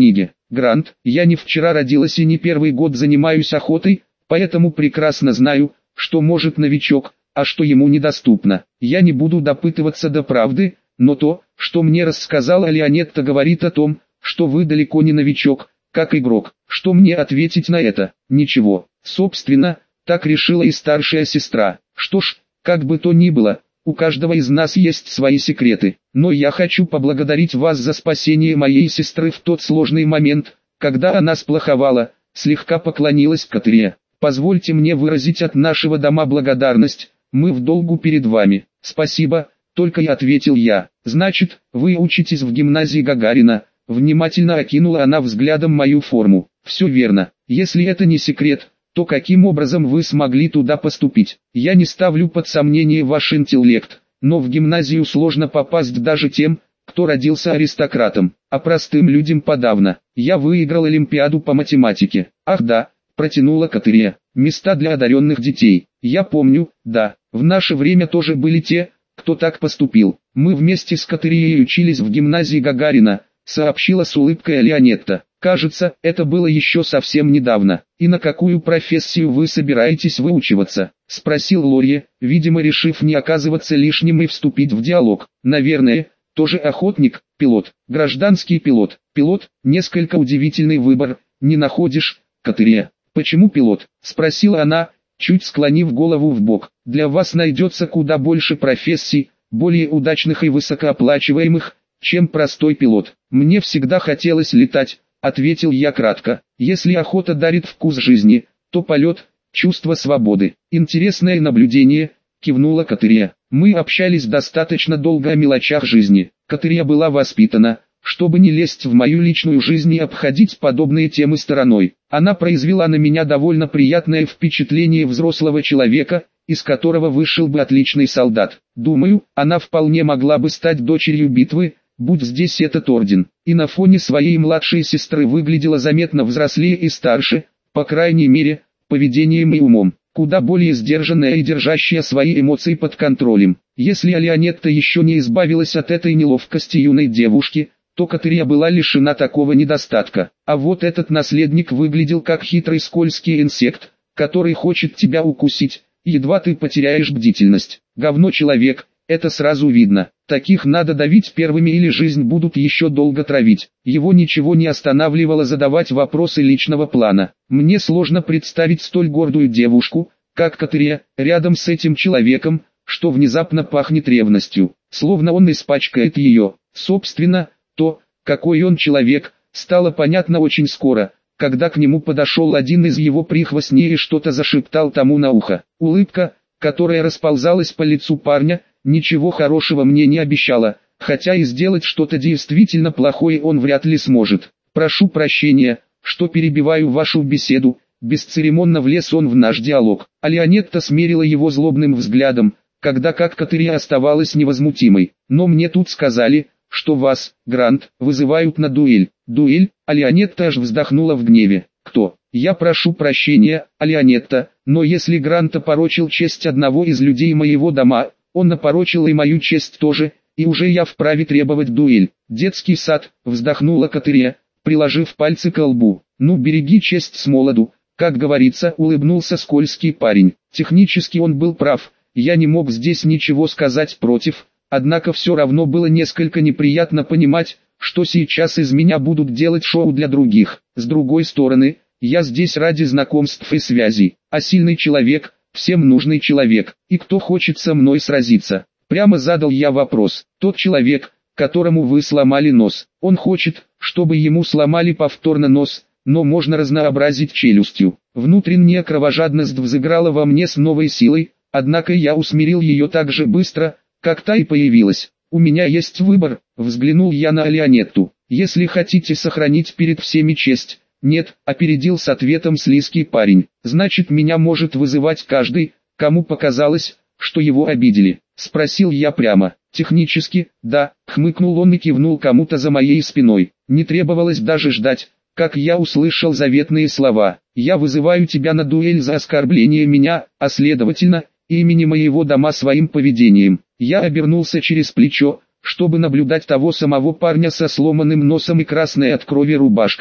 Грант, я не вчера родилась и не первый год занимаюсь охотой, поэтому прекрасно знаю, что может новичок, а что ему недоступно. Я не буду допытываться до правды, но то, что мне рассказала Леонетта, говорит о том, что вы далеко не новичок, как игрок. Что мне ответить на это? Ничего. Собственно, так решила и старшая сестра. Что ж, как бы то ни было, у каждого из нас есть свои секреты. Но я хочу поблагодарить вас за спасение моей сестры в тот сложный момент, когда она сплоховала, слегка поклонилась Катере. Позвольте мне выразить от нашего дома благодарность, мы в долгу перед вами. Спасибо, только и ответил я. Значит, вы учитесь в гимназии Гагарина? Внимательно окинула она взглядом мою форму. Все верно. Если это не секрет, то каким образом вы смогли туда поступить? Я не ставлю под сомнение ваш интеллект, но в гимназию сложно попасть даже тем, кто родился аристократом, а простым людям подавно. Я выиграл Олимпиаду по математике. Ах да, протянула Катерия. Места для одаренных детей. Я помню, да, в наше время тоже были те, кто так поступил. Мы вместе с Катерией учились в гимназии Гагарина, сообщила с улыбкой Леонетта. Кажется, это было еще совсем недавно. И на какую профессию вы собираетесь выучиваться? Спросил Лорье, видимо решив не оказываться лишним и вступить в диалог. Наверное, тоже охотник, пилот, гражданский пилот. Пилот, несколько удивительный выбор, не находишь, Катерия? Почему пилот? Спросила она, чуть склонив голову вбок. Для вас найдется куда больше профессий, более удачных и высокооплачиваемых, чем простой пилот. Мне всегда хотелось летать, ответил я кратко. Если охота дарит вкус жизни, то полет – чувство свободы. Интересное наблюдение, кивнула Катерия. Мы общались достаточно долго о мелочах жизни. Катерия была воспитана, чтобы не лезть в мою личную жизнь и обходить подобные темы стороной. Она произвела на меня довольно приятное впечатление взрослого человека, из которого вышел бы отличный солдат. Думаю, она вполне могла бы стать дочерью битвы, будь здесь этот орден. И на фоне своей младшей сестры выглядела заметно взрослее и старше, по крайней мере, поведением и умом. Куда более сдержанная и держащая свои эмоции под контролем. Если Леонетта еще не избавилась от этой неловкости юной девушки, то Катерия была лишена такого недостатка. А вот этот наследник выглядел как хитрый скользкий инсект, который хочет тебя укусить, едва ты потеряешь бдительность. Говно человек, это сразу видно. Таких надо давить первыми или жизнь будут еще долго травить. Его ничего не останавливало задавать вопросы личного плана. Мне сложно представить столь гордую девушку, как Катерия, рядом с этим человеком, что внезапно пахнет ревностью, словно он испачкает ее. Собственно, то, какой он человек, стало понятно очень скоро, когда к нему подошел один из его прихвостней и что-то зашептал тому на ухо. Улыбка, которая расползалась по лицу парня, ничего хорошего мне не обещала, хотя и сделать что-то действительно плохое он вряд ли сможет. Прошу прощения, что перебиваю вашу беседу, бесцеремонно влез он в наш диалог. А Леонетта смерила его злобным взглядом, когда как Катерия оставалась невозмутимой. Но мне тут сказали, что вас, Грант, вызывают на дуэль. Дуэль? А Леонетта аж вздохнула в гневе. Кто? Я прошу прощения, Леонетта, но если Грант опорочил честь одного из людей моего дома, он опорочил и мою честь тоже, и уже я вправе требовать дуэль. Детский сад, вздохнула Катерия, приложив пальцы к лбу. Ну береги честь с молоду, как говорится, улыбнулся скользкий парень. Технически он был прав, я не мог здесь ничего сказать против, однако все равно было несколько неприятно понимать, что сейчас из меня будут делать шоу для других. С другой стороны, я здесь ради знакомств и связей, а сильный человек, всем нужный человек, и кто хочет со мной сразиться. Прямо задал я вопрос. Тот человек, которому вы сломали нос, он хочет, чтобы ему сломали повторно нос, но можно разнообразить челюстью. Внутренняя кровожадность взыграла во мне с новой силой, однако я усмирил ее так же быстро, как та и появилась. У меня есть выбор, взглянул я на Леонетту. Если хотите сохранить перед всеми честь. Нет, опередил с ответом слизкий парень. Значит меня может вызывать каждый, кому показалось, что его обидели. Спросил я прямо. Технически, да, хмыкнул он и кивнул кому-то за моей спиной. Не требовалось даже ждать, как я услышал заветные слова. Я вызываю тебя на дуэль за оскорбление меня, а следовательно, имени моего дома своим поведением. Я обернулся через плечо, чтобы наблюдать того самого парня со сломанным носом и красной от крови рубашкой.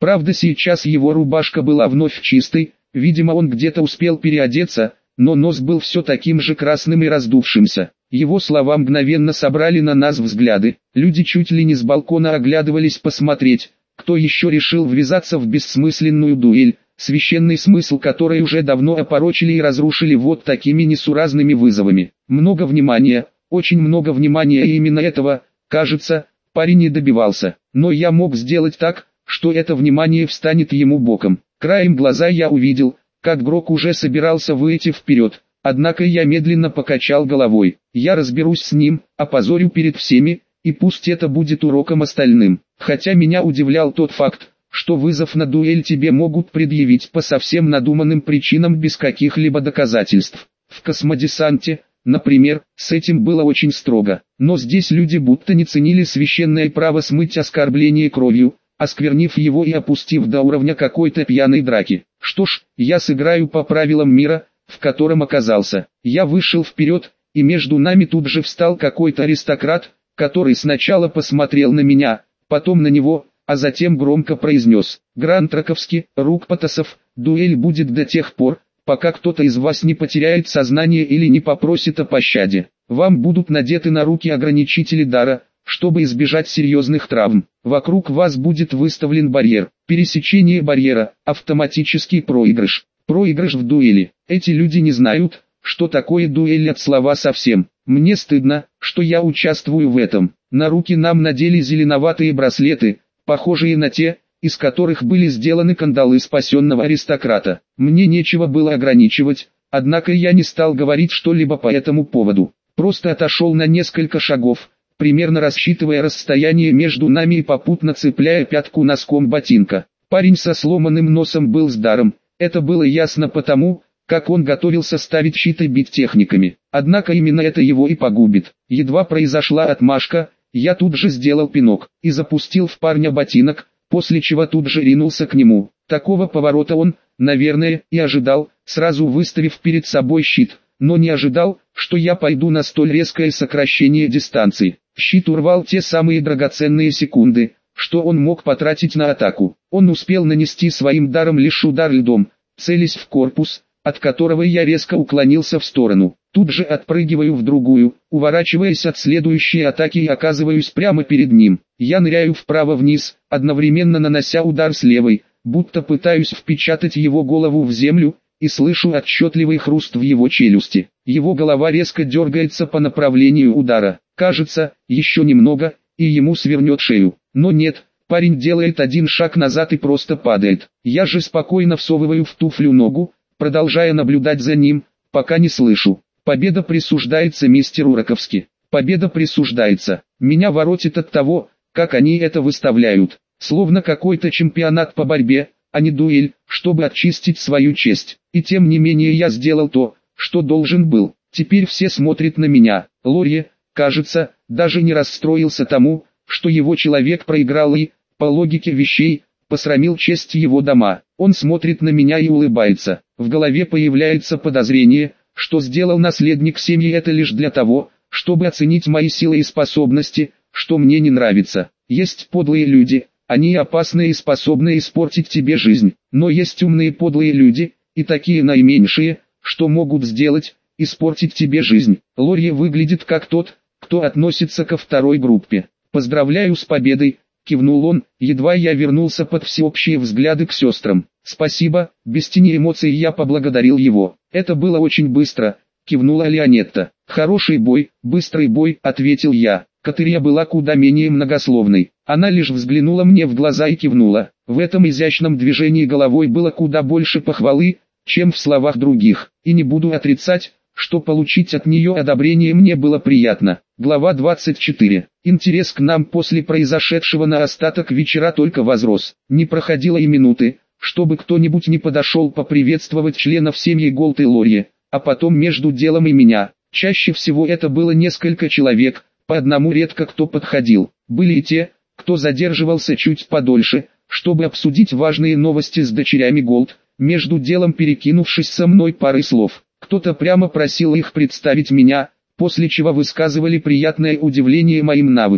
Правда, сейчас его рубашка была вновь чистой, видимо он где-то успел переодеться, но нос был все таким же красным и раздувшимся. Его слова мгновенно собрали на нас взгляды, люди чуть ли не с балкона оглядывались посмотреть, кто еще решил ввязаться в бессмысленную дуэль, священный смысл которой уже давно опорочили и разрушили вот такими несуразными вызовами. Много внимания, очень много внимания, и именно этого, кажется, парень не добивался. Но я мог сделать так, что это внимание встанет ему боком. Краем глаза я увидел, как Грок уже собирался выйти вперед, однако я медленно покачал головой. Я разберусь с ним, опозорю перед всеми, и пусть это будет уроком остальным. Хотя меня удивлял тот факт, что вызов на дуэль тебе могут предъявить по совсем надуманным причинам без каких-либо доказательств. В космодесанте, например, с этим было очень строго. Но здесь люди будто не ценили священное право смыть оскорбление кровью, осквернив его и опустив до уровня какой-то пьяной драки. Что ж, я сыграю по правилам мира, в котором оказался. Я вышел вперед, и между нами тут же встал какой-то аристократ, который сначала посмотрел на меня, потом на него, а затем громко произнес: «Грант Раковский, Рукпотасов, дуэль будет до тех пор, пока кто-то из вас не потеряет сознание или не попросит о пощаде. Вам будут надеты на руки ограничители дара, чтобы избежать серьезных травм. Вокруг вас будет выставлен барьер. Пересечение барьера – автоматический проигрыш. Проигрыш в дуэли. Эти люди не знают, что такое дуэль от слова совсем. Мне стыдно, что я участвую в этом». На руки нам надели зеленоватые браслеты, похожие на те, из которых были сделаны кандалы спасенного аристократа. Мне нечего было ограничивать, однако я не стал говорить что-либо по этому поводу. Просто отошел на несколько шагов, примерно рассчитывая расстояние между нами и попутно цепляя пятку носком ботинка. Парень со сломанным носом был с даром, это было ясно потому, как он готовился ставить щит и бить техниками. Однако именно это его и погубит. Едва произошла отмашка, я тут же сделал пинок и запустил в парня ботинок, после чего тут же ринулся к нему. Такого поворота он, наверное, и ожидал, сразу выставив перед собой щит, но не ожидал, что я пойду на столь резкое сокращение дистанции. Щит урвал те самые драгоценные секунды, что он мог потратить на атаку. Он успел нанести своим даром лишь удар льдом, целясь в корпус, от которого я резко уклонился в сторону. Тут же отпрыгиваю в другую, уворачиваясь от следующей атаки и оказываюсь прямо перед ним. Я ныряю вправо-вниз, одновременно нанося удар с левой, будто пытаюсь впечатать его голову в землю, и слышу отчетливый хруст в его челюсти. Его голова резко дергается по направлению удара. Кажется, еще немного, и ему свернет шею. Но нет, парень делает один шаг назад и просто падает. Я же спокойно всовываю в туфлю ногу, продолжая наблюдать за ним, пока не слышу: «Победа присуждается мистеру Раковски. Победа присуждается». Меня воротит от того, как они это выставляют. Словно какой-то чемпионат по борьбе, а не дуэль, чтобы очистить свою честь. И тем не менее я сделал то, что должен был. Теперь все смотрят на меня. Лорье, кажется, даже не расстроился тому, что его человек проиграл и, по логике вещей, посрамил честь его дома. Он смотрит на меня и улыбается. В голове появляется подозрение, что сделал наследник семьи это лишь для того, чтобы оценить мои силы и способности, что мне не нравится. Есть подлые люди, они опасны и способны испортить тебе жизнь. Но есть умные подлые люди, и такие наименьшие, что могут сделать, испортить тебе жизнь. Лорье выглядит как тот, кто относится ко второй группе. «Поздравляю с победой», — кивнул он, едва я вернулся под всеобщие взгляды к сестрам. «Спасибо», — без тени эмоций я поблагодарил его. «Это было очень быстро», — кивнула Леонетта. «Хороший бой, быстрый бой», — ответил я. Катерия была куда менее многословной. Она лишь взглянула мне в глаза и кивнула. В этом изящном движении головой было куда больше похвалы, чем в словах других. И не буду отрицать, что получить от нее одобрение мне было приятно. Глава 24. Интерес к нам после произошедшего на остаток вечера только возрос. Не проходило и минуты, чтобы кто-нибудь не подошел поприветствовать членов семьи Голд и Лорье, а потом между делом и меня. Чаще всего это было несколько человек, по одному редко кто подходил. Были и те, кто задерживался чуть подольше, чтобы обсудить важные новости с дочерями Голд, между делом перекинувшись со мной парой слов. Кто-то прямо просил их представить меня, после чего высказывали приятное удивление моим навыкам.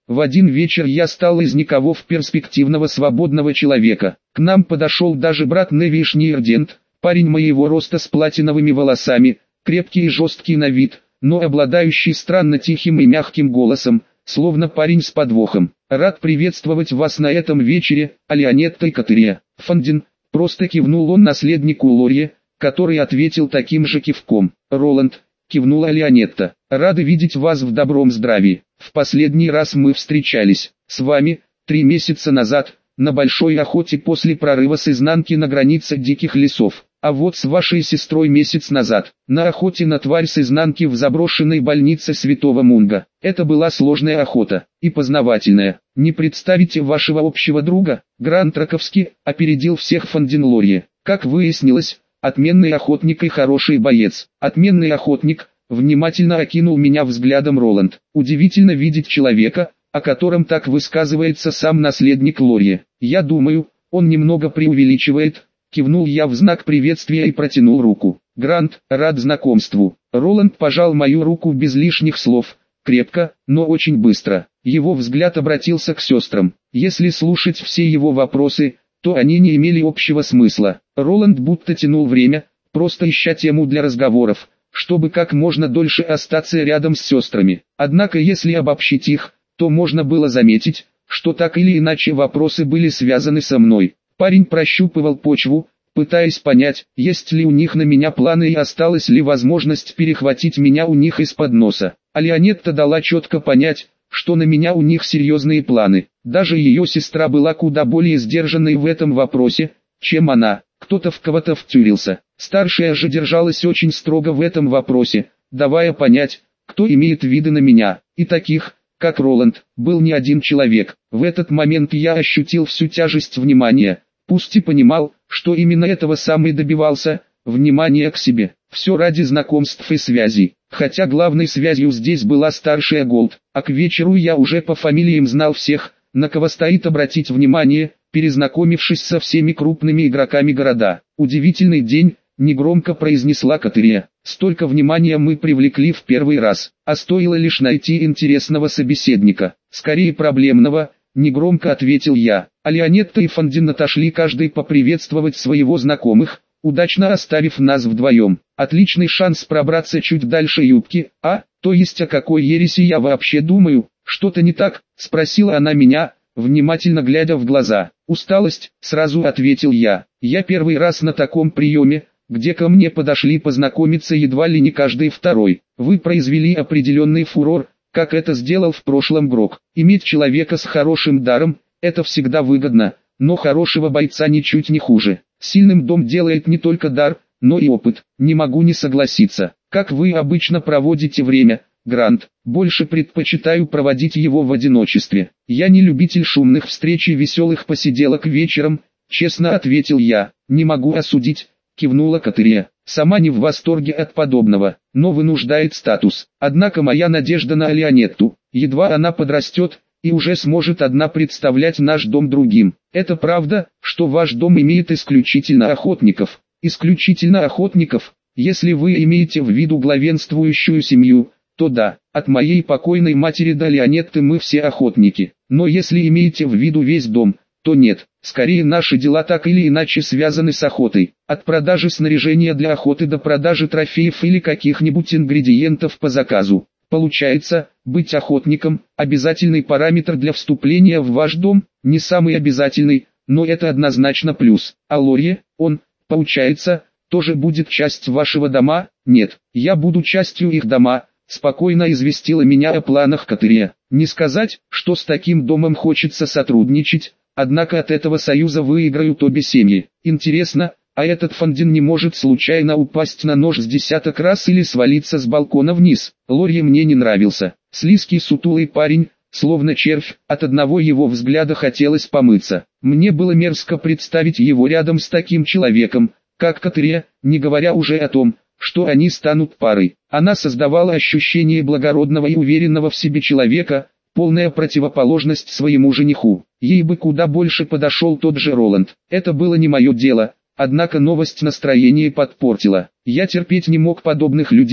В один вечер я стал из никого в перспективного свободного человека. К нам подошел даже брат Неви Шниердент, парень моего роста с платиновыми волосами, крепкий и жесткий на вид, но обладающий странно тихим и мягким голосом, словно парень с подвохом. «Рад приветствовать вас на этом вечере, Алионетта и Катерия». Фандин, просто кивнул он наследнику Лорье, который ответил таким же кивком. «Роланд», кивнула Алионетта, рады видеть вас в добром здравии. В последний раз мы встречались с вами 3 месяца назад, на большой охоте после прорыва с изнанки на границе диких лесов. А вот с вашей сестрой месяц назад, на охоте на тварь с изнанки в заброшенной больнице Святого Мунга. Это была сложная охота, и познавательная. Не представите вашего общего друга? Грант Раковский опередил всех Фандин Лорье. Как выяснилось, отменный охотник и хороший боец. Отменный охотник, внимательно окинул меня взглядом Роланд. Удивительно видеть человека, о котором так высказывается сам наследник Лорье. Я думаю, он немного преувеличивает. Кивнул я в знак приветствия и протянул руку. «Грант, рад знакомству». Роланд пожал мою руку без лишних слов, крепко, но очень быстро. Его взгляд обратился к сестрам. Если слушать все его вопросы, то они не имели общего смысла. Роланд будто тянул время, просто ища тему для разговоров, чтобы как можно дольше остаться рядом с сестрами. Однако если обобщить их, то можно было заметить, что так или иначе вопросы были связаны со мной. Парень прощупывал почву, пытаясь понять, есть ли у них на меня планы и осталась ли возможность перехватить меня у них из-под носа. Алионетта дала четко понять, что на меня у них серьезные планы. Даже ее сестра была куда более сдержанной в этом вопросе, чем она. Кто-то в кого-то втюрился. Старшая же держалась очень строго в этом вопросе, давая понять, кто имеет виды на меня. И таких, как Роланд, был не один человек. В этот момент я ощутил всю тяжесть внимания. Пусть и понимал, что именно этого сам и добивался, внимание к себе. Все ради знакомств и связей. Хотя главной связью здесь была старшая Голд, а к вечеру я уже по фамилиям знал всех, на кого стоит обратить внимание, перезнакомившись со всеми крупными игроками города. «Удивительный день», — негромко произнесла Катерия. «Столько внимания мы привлекли в первый раз, а стоило лишь найти интересного собеседника, скорее проблемного», — негромко ответил я. Алионетта и Фандин отошли каждый поприветствовать своего знакомых, удачно оставив нас вдвоем. Отличный шанс пробраться чуть дальше юбки, то есть о какой ереси я вообще думаю? Что-то не так? Спросила она меня, внимательно глядя в глаза. Усталость, сразу ответил я. Я первый раз на таком приеме, где ко мне подошли познакомиться едва ли не каждый второй. Вы произвели определенный фурор, как это сделал в прошлом Грок. Иметь человека с хорошим даром, это всегда выгодно, но хорошего бойца ничуть не хуже. Сильным дом делает не только дар, но и опыт. Не могу не согласиться. Как вы обычно проводите время, Грант? Больше предпочитаю проводить его в одиночестве. Я не любитель шумных встреч и веселых посиделок вечером, честно ответил я. Не могу осудить, кивнула Катерия. Сама не в восторге от подобного, но вынуждает статус. Однако моя надежда на Алионетту, едва она подрастет, и уже сможет одна представлять наш дом другим. Это правда, что ваш дом имеет исключительно охотников? Исключительно охотников? Если вы имеете в виду главенствующую семью, то да, от моей покойной матери до Леонетты мы все охотники. Но если имеете в виду весь дом, то нет. Скорее наши дела так или иначе связаны с охотой. От продажи снаряжения для охоты до продажи трофеев или каких-нибудь ингредиентов по заказу. Получается, быть охотником – обязательный параметр для вступления в ваш дом, не самый обязательный, но это однозначно плюс. А Лорье, он, получается, тоже будет часть вашего дома? Нет, я буду частью их дома, спокойно известила меня о планах Катерия. Не сказать, что с таким домом хочется сотрудничать, однако от этого союза выиграют обе семьи. Интересно, а этот Фандин не может случайно упасть на нож с десяток раз или свалиться с балкона вниз? Лорье мне не нравился. Слизкий сутулый парень, словно червь, от одного его взгляда хотелось помыться. Мне было мерзко представить его рядом с таким человеком, как Катерия, не говоря уже о том, что они станут парой. Она создавала ощущение благородного и уверенного в себе человека, полная противоположность своему жениху. Ей бы куда больше подошел тот же Роланд. Это было не мое дело. Однако новость настроение подпортила. Я терпеть не мог подобных людей,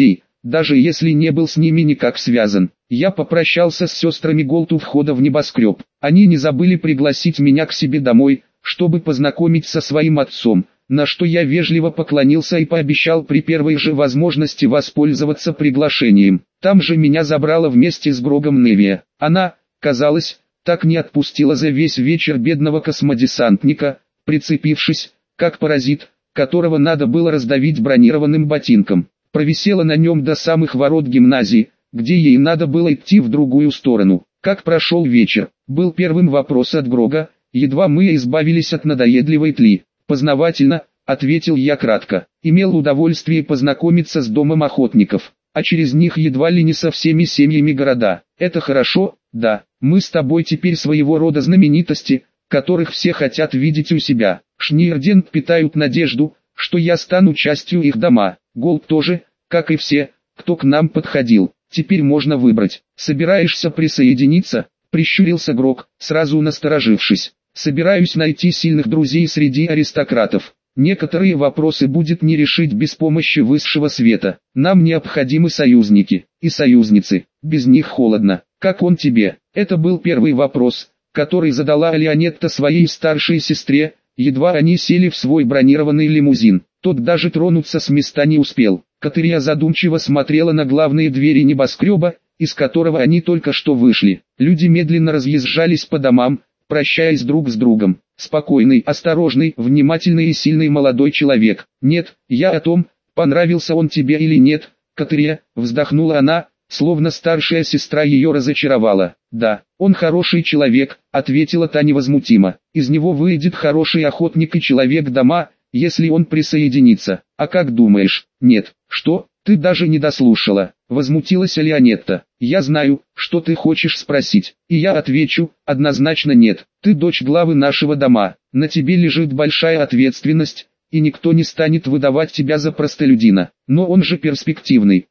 даже если не был с ними никак связан. Я попрощался с сестрами Голд у входа в небоскреб. Они не забыли пригласить меня к себе домой, чтобы познакомить со своим отцом, на что я вежливо поклонился и пообещал при первой же возможности воспользоваться приглашением. Там же меня забрала вместе с Грогом Невия. Она, казалось, так не отпустила за весь вечер бедного космодесантника, прицепившись, как паразит, которого надо было раздавить бронированным ботинком. Провисела на нем до самых ворот гимназии, где ей надо было идти в другую сторону. Как прошел вечер, был первым вопрос от Грога, едва мы избавились от надоедливой тли. «Познавательно», — ответил я кратко. «Имел удовольствие познакомиться с домом охотников, а через них едва ли не со всеми семьями города. Это хорошо, да, мы с тобой теперь своего рода знаменитости, которых все хотят видеть у себя. Шнирдент питают надежду, что я стану частью их дома. Голд тоже, как и все, кто к нам подходил. Теперь можно выбрать. Собираешься присоединиться?» — прищурился Грог, сразу насторожившись. «Собираюсь найти сильных друзей среди аристократов. Некоторые вопросы будет не решить без помощи высшего света. Нам необходимы союзники и союзницы. Без них холодно. Как он тебе?» Это был первый вопрос, который задала Алианетта своей старшей сестре, едва они сели в свой бронированный лимузин. Тот даже тронуться с места не успел. Катерия задумчиво смотрела на главные двери небоскреба, из которого они только что вышли. Люди медленно разъезжались по домам, прощаясь друг с другом. Спокойный, осторожный, внимательный и сильный молодой человек. «Нет, я о том, понравился он тебе или нет, Катерия», вздохнула она, словно старшая сестра ее разочаровала. «Да, он хороший человек», ответила та невозмутимо. «Из него выйдет хороший охотник и человек дома, если он присоединится. А как думаешь?» «Нет». «Что? Ты даже не дослушала», возмутилась Алианетта. «Я знаю, что ты хочешь спросить, и я отвечу, однозначно нет. Ты дочь главы нашего дома, на тебе лежит большая ответственность, и никто не станет выдавать тебя за простолюдина. Но он же перспективный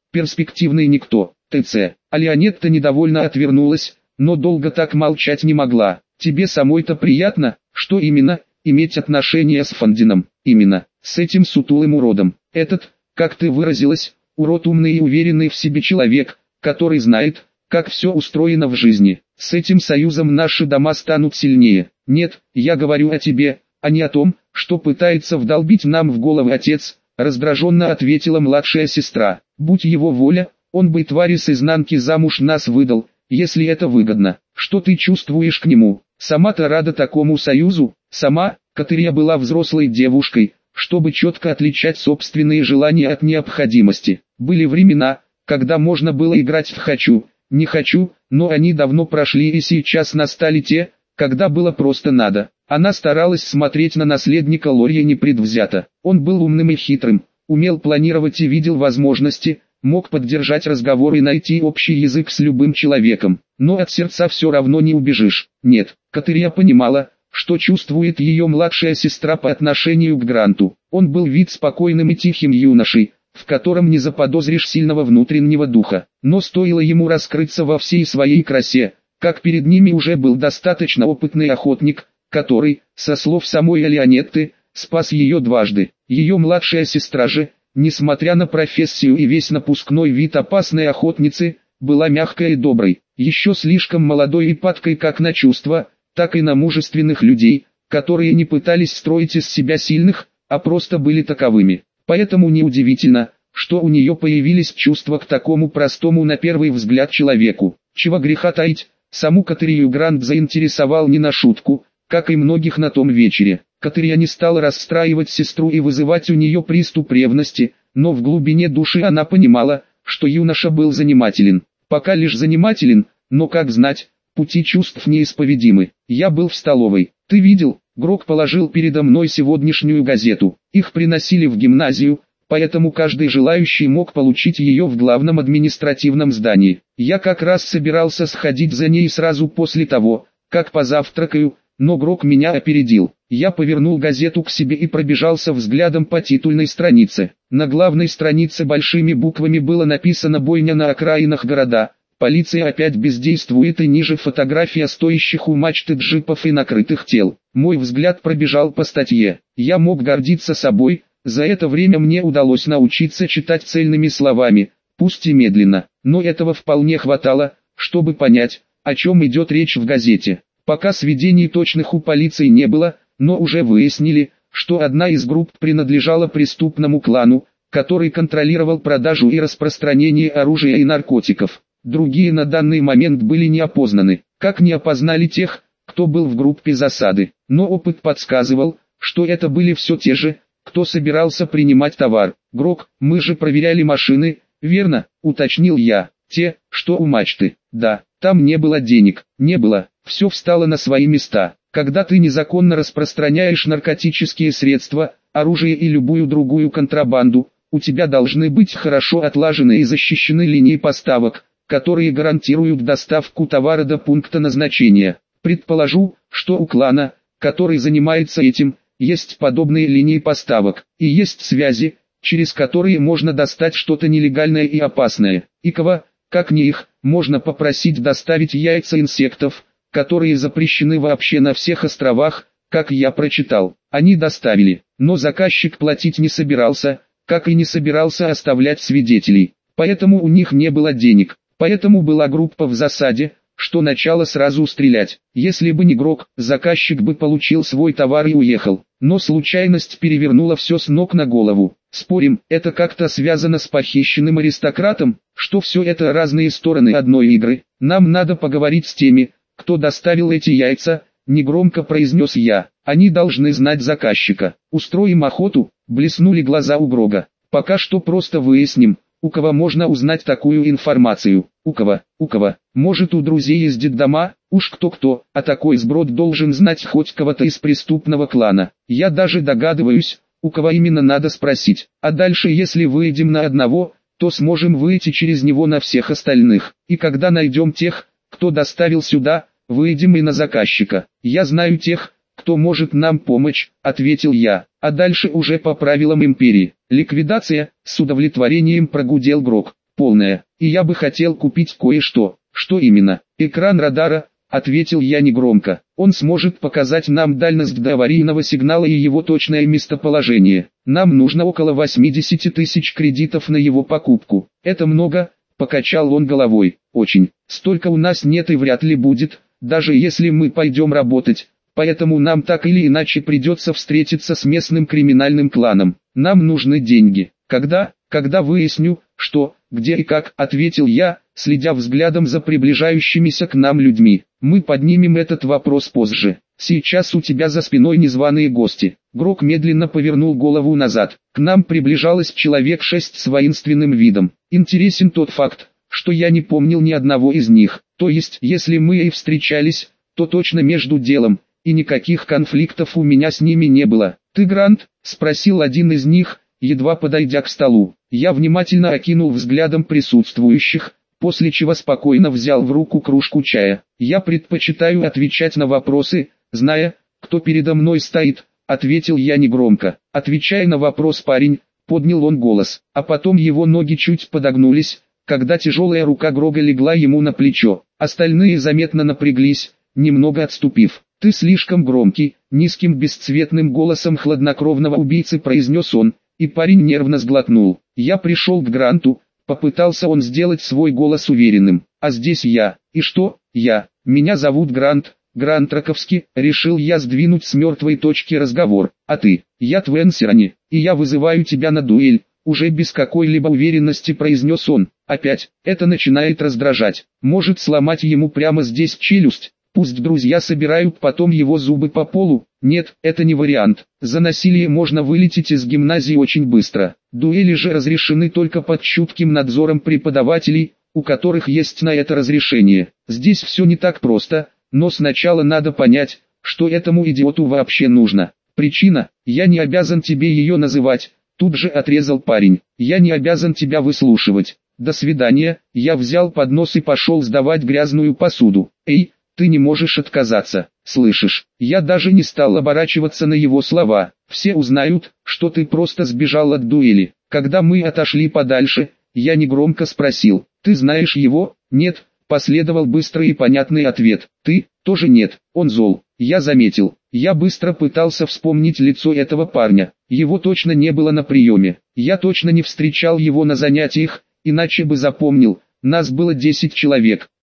никто, ТЦ». Алианетта недовольно отвернулась, но долго так молчать не могла. «Тебе самой-то приятно?» «Что именно?» «Иметь отношения с Фандином». «Именно, с этим сутулым уродом. Этот, как ты выразилась, урод умный и уверенный в себе человек, который знает, как все устроено в жизни. С этим союзом наши дома станут сильнее». «Нет, я говорю о тебе, а не о том, что пытается вдолбить нам в головы отец», раздраженно ответила младшая сестра. «Будь его воля, он бы твари с изнанки замуж нас выдал, если это выгодно. Что ты чувствуешь к нему? Сама-то рада такому союзу?» Сама, Катерия была взрослой девушкой, чтобы четко отличать собственные желания от необходимости. Были времена, когда можно было играть в «хочу», «не хочу», но они давно прошли и сейчас настали те, когда было просто надо. Она старалась смотреть на наследника Лорья непредвзято. Он был умным и хитрым, умел планировать и видел возможности, мог поддержать разговор и найти общий язык с любым человеком. Но от сердца все равно не убежишь. Нет, Катерия понимала, что чувствует ее младшая сестра по отношению к Гранту. Он был вид спокойным и тихим юношей, в котором не заподозришь сильного внутреннего духа. Но стоило ему раскрыться во всей своей красе, как перед ними уже был достаточно опытный охотник, который, со слов самой Алианетты, спас ее дважды. Ее младшая сестра же, несмотря на профессию и весь напускной вид опасной охотницы, была мягкой и доброй, еще слишком молодой и падкой как на чувства, так и на мужественных людей, которые не пытались строить из себя сильных, а просто были таковыми. Поэтому неудивительно, что у нее появились чувства к такому простому на первый взгляд человеку. Чего греха таить, саму Катерию Грант заинтересовал не на шутку, как и многих на том вечере. Катерия не стала расстраивать сестру и вызывать у нее приступ ревности, но в глубине души она понимала, что юноша был занимателен. Пока лишь занимателен, но как знать, пути чувств неисповедимы. «Я был в столовой. Ты видел?» Грог положил передо мной сегодняшнюю газету. Их приносили в гимназию, поэтому каждый желающий мог получить ее в главном административном здании. Я как раз собирался сходить за ней сразу после того, как позавтракаю, но Грог меня опередил. Я повернул газету к себе и пробежался взглядом по титульной странице. На главной странице большими буквами было написано «Бойня на окраинах города». Полиция опять бездействует, и ниже фотография стоящих у мачты джипов и накрытых тел. Мой взгляд пробежал по статье. Я мог гордиться собой, за это время мне удалось научиться читать цельными словами, пусть и медленно, но этого вполне хватало, чтобы понять, о чем идет речь в газете. Пока сведений точных у полиции не было, но уже выяснили, что одна из групп принадлежала преступному клану, который контролировал продажу и распространение оружия и наркотиков. Другие на данный момент были не опознаны, как не опознали тех, кто был в группе засады. Но опыт подсказывал, что это были все те же, кто собирался принимать товар. «Грок, мы же проверяли машины, верно?» — уточнил я. «Те, что у мачты». «Да, там не было денег, не было, все встало на свои места. Когда ты незаконно распространяешь наркотические средства, оружие и любую другую контрабанду, у тебя должны быть хорошо отлажены и защищены линии поставок, которые гарантируют доставку товара до пункта назначения. Предположу, что у клана, который занимается этим, есть подобные линии поставок, и есть связи, через которые можно достать что-то нелегальное и опасное. И кого, как не их, можно попросить доставить яйца инсектов, которые запрещены вообще на всех островах, как я прочитал. Они доставили, но заказчик платить не собирался, как и не собирался оставлять свидетелей. Поэтому у них не было денег, поэтому была группа в засаде, что начало сразу стрелять. Если бы не Грок, заказчик бы получил свой товар и уехал. Но случайность перевернула все с ног на голову. Спорим, это как-то связано с похищенным аристократом, что все это разные стороны одной игры. Нам надо поговорить с теми, кто доставил эти яйца, негромко произнес я. Они должны знать заказчика. Устроим охоту, блеснули глаза у Грога. Пока что просто выясним, у кого можно узнать такую информацию. У кого, может у друзей из детдома, уж кто-кто, а такой сброд должен знать хоть кого-то из преступного клана. Я даже догадываюсь, у кого именно надо спросить. А дальше если выйдем на одного, то сможем выйти через него на всех остальных. И когда найдем тех, кто доставил сюда, выйдем и на заказчика. Я знаю тех, кто может нам помочь, ответил я. А дальше уже по правилам империи. Ликвидация, с удовлетворением прогудел Грок. Полная. И я бы хотел купить кое-что. Что именно? Экран радара, ответил я негромко. Он сможет показать нам дальность до аварийного сигнала и его точное местоположение. Нам нужно около 80 тысяч кредитов на его покупку. Это много, покачал он головой. Очень. Столько у нас нет и вряд ли будет, даже если мы пойдем работать. Поэтому нам так или иначе придется встретиться с местным криминальным кланом. Нам нужны деньги. Когда выясню, что, где и как, ответил я, следя взглядом за приближающимися к нам людьми. Мы поднимем этот вопрос позже. Сейчас у тебя за спиной незваные гости. Грок медленно повернул голову назад. К нам приближалось человек 6 с воинственным видом. Интересен тот факт, что я не помнил ни одного из них. То есть, если мы и встречались, то точно между делом, и никаких конфликтов у меня с ними не было. «Ты Грант?» – спросил один из них, едва подойдя к столу. Я внимательно окинул взглядом присутствующих, после чего спокойно взял в руку кружку чая. «Я предпочитаю отвечать на вопросы, зная, кто передо мной стоит», — ответил я негромко. «Отвечай на вопрос, парень», — поднял он голос, а потом его ноги чуть подогнулись, когда тяжелая рука Грога легла ему на плечо. Остальные заметно напряглись, немного отступив. «Ты слишком громкий», — низким бесцветным голосом хладнокровного убийцы произнес он, и парень нервно сглотнул. «Я пришел к Гранту», — попытался он сделать свой голос уверенным. «А здесь я. И что? Я. Меня зовут Грант, Грант Раковский», — решил я сдвинуть с мертвой точки разговор. «А ты? Я Твен Сирани, и я вызываю тебя на дуэль», — уже без какой-либо уверенности произнес он. Опять, это начинает раздражать. Может сломать ему прямо здесь челюсть? Пусть друзья собирают потом его зубы по полу. Нет, это не вариант. За насилие можно вылететь из гимназии очень быстро. Дуэли же разрешены только под чутким надзором преподавателей, у которых есть на это разрешение. Здесь все не так просто, но сначала надо понять, что этому идиоту вообще нужно. Причина, я не обязан тебе ее называть, тут же отрезал парень. Я не обязан тебя выслушивать. До свидания, я взял поднос и пошел сдавать грязную посуду. Эй! Ты не можешь отказаться, слышишь? Я даже не стал оборачиваться на его слова. Все узнают, что ты просто сбежал от дуэли. Когда мы отошли подальше, я негромко спросил: ты знаешь его? Нет, последовал быстрый и понятный ответ. Ты тоже нет, он зол. Я заметил. Я быстро пытался вспомнить лицо этого парня. Его точно не было на приеме. Я точно не встречал его на занятиях, иначе бы запомнил, нас было 10 человек.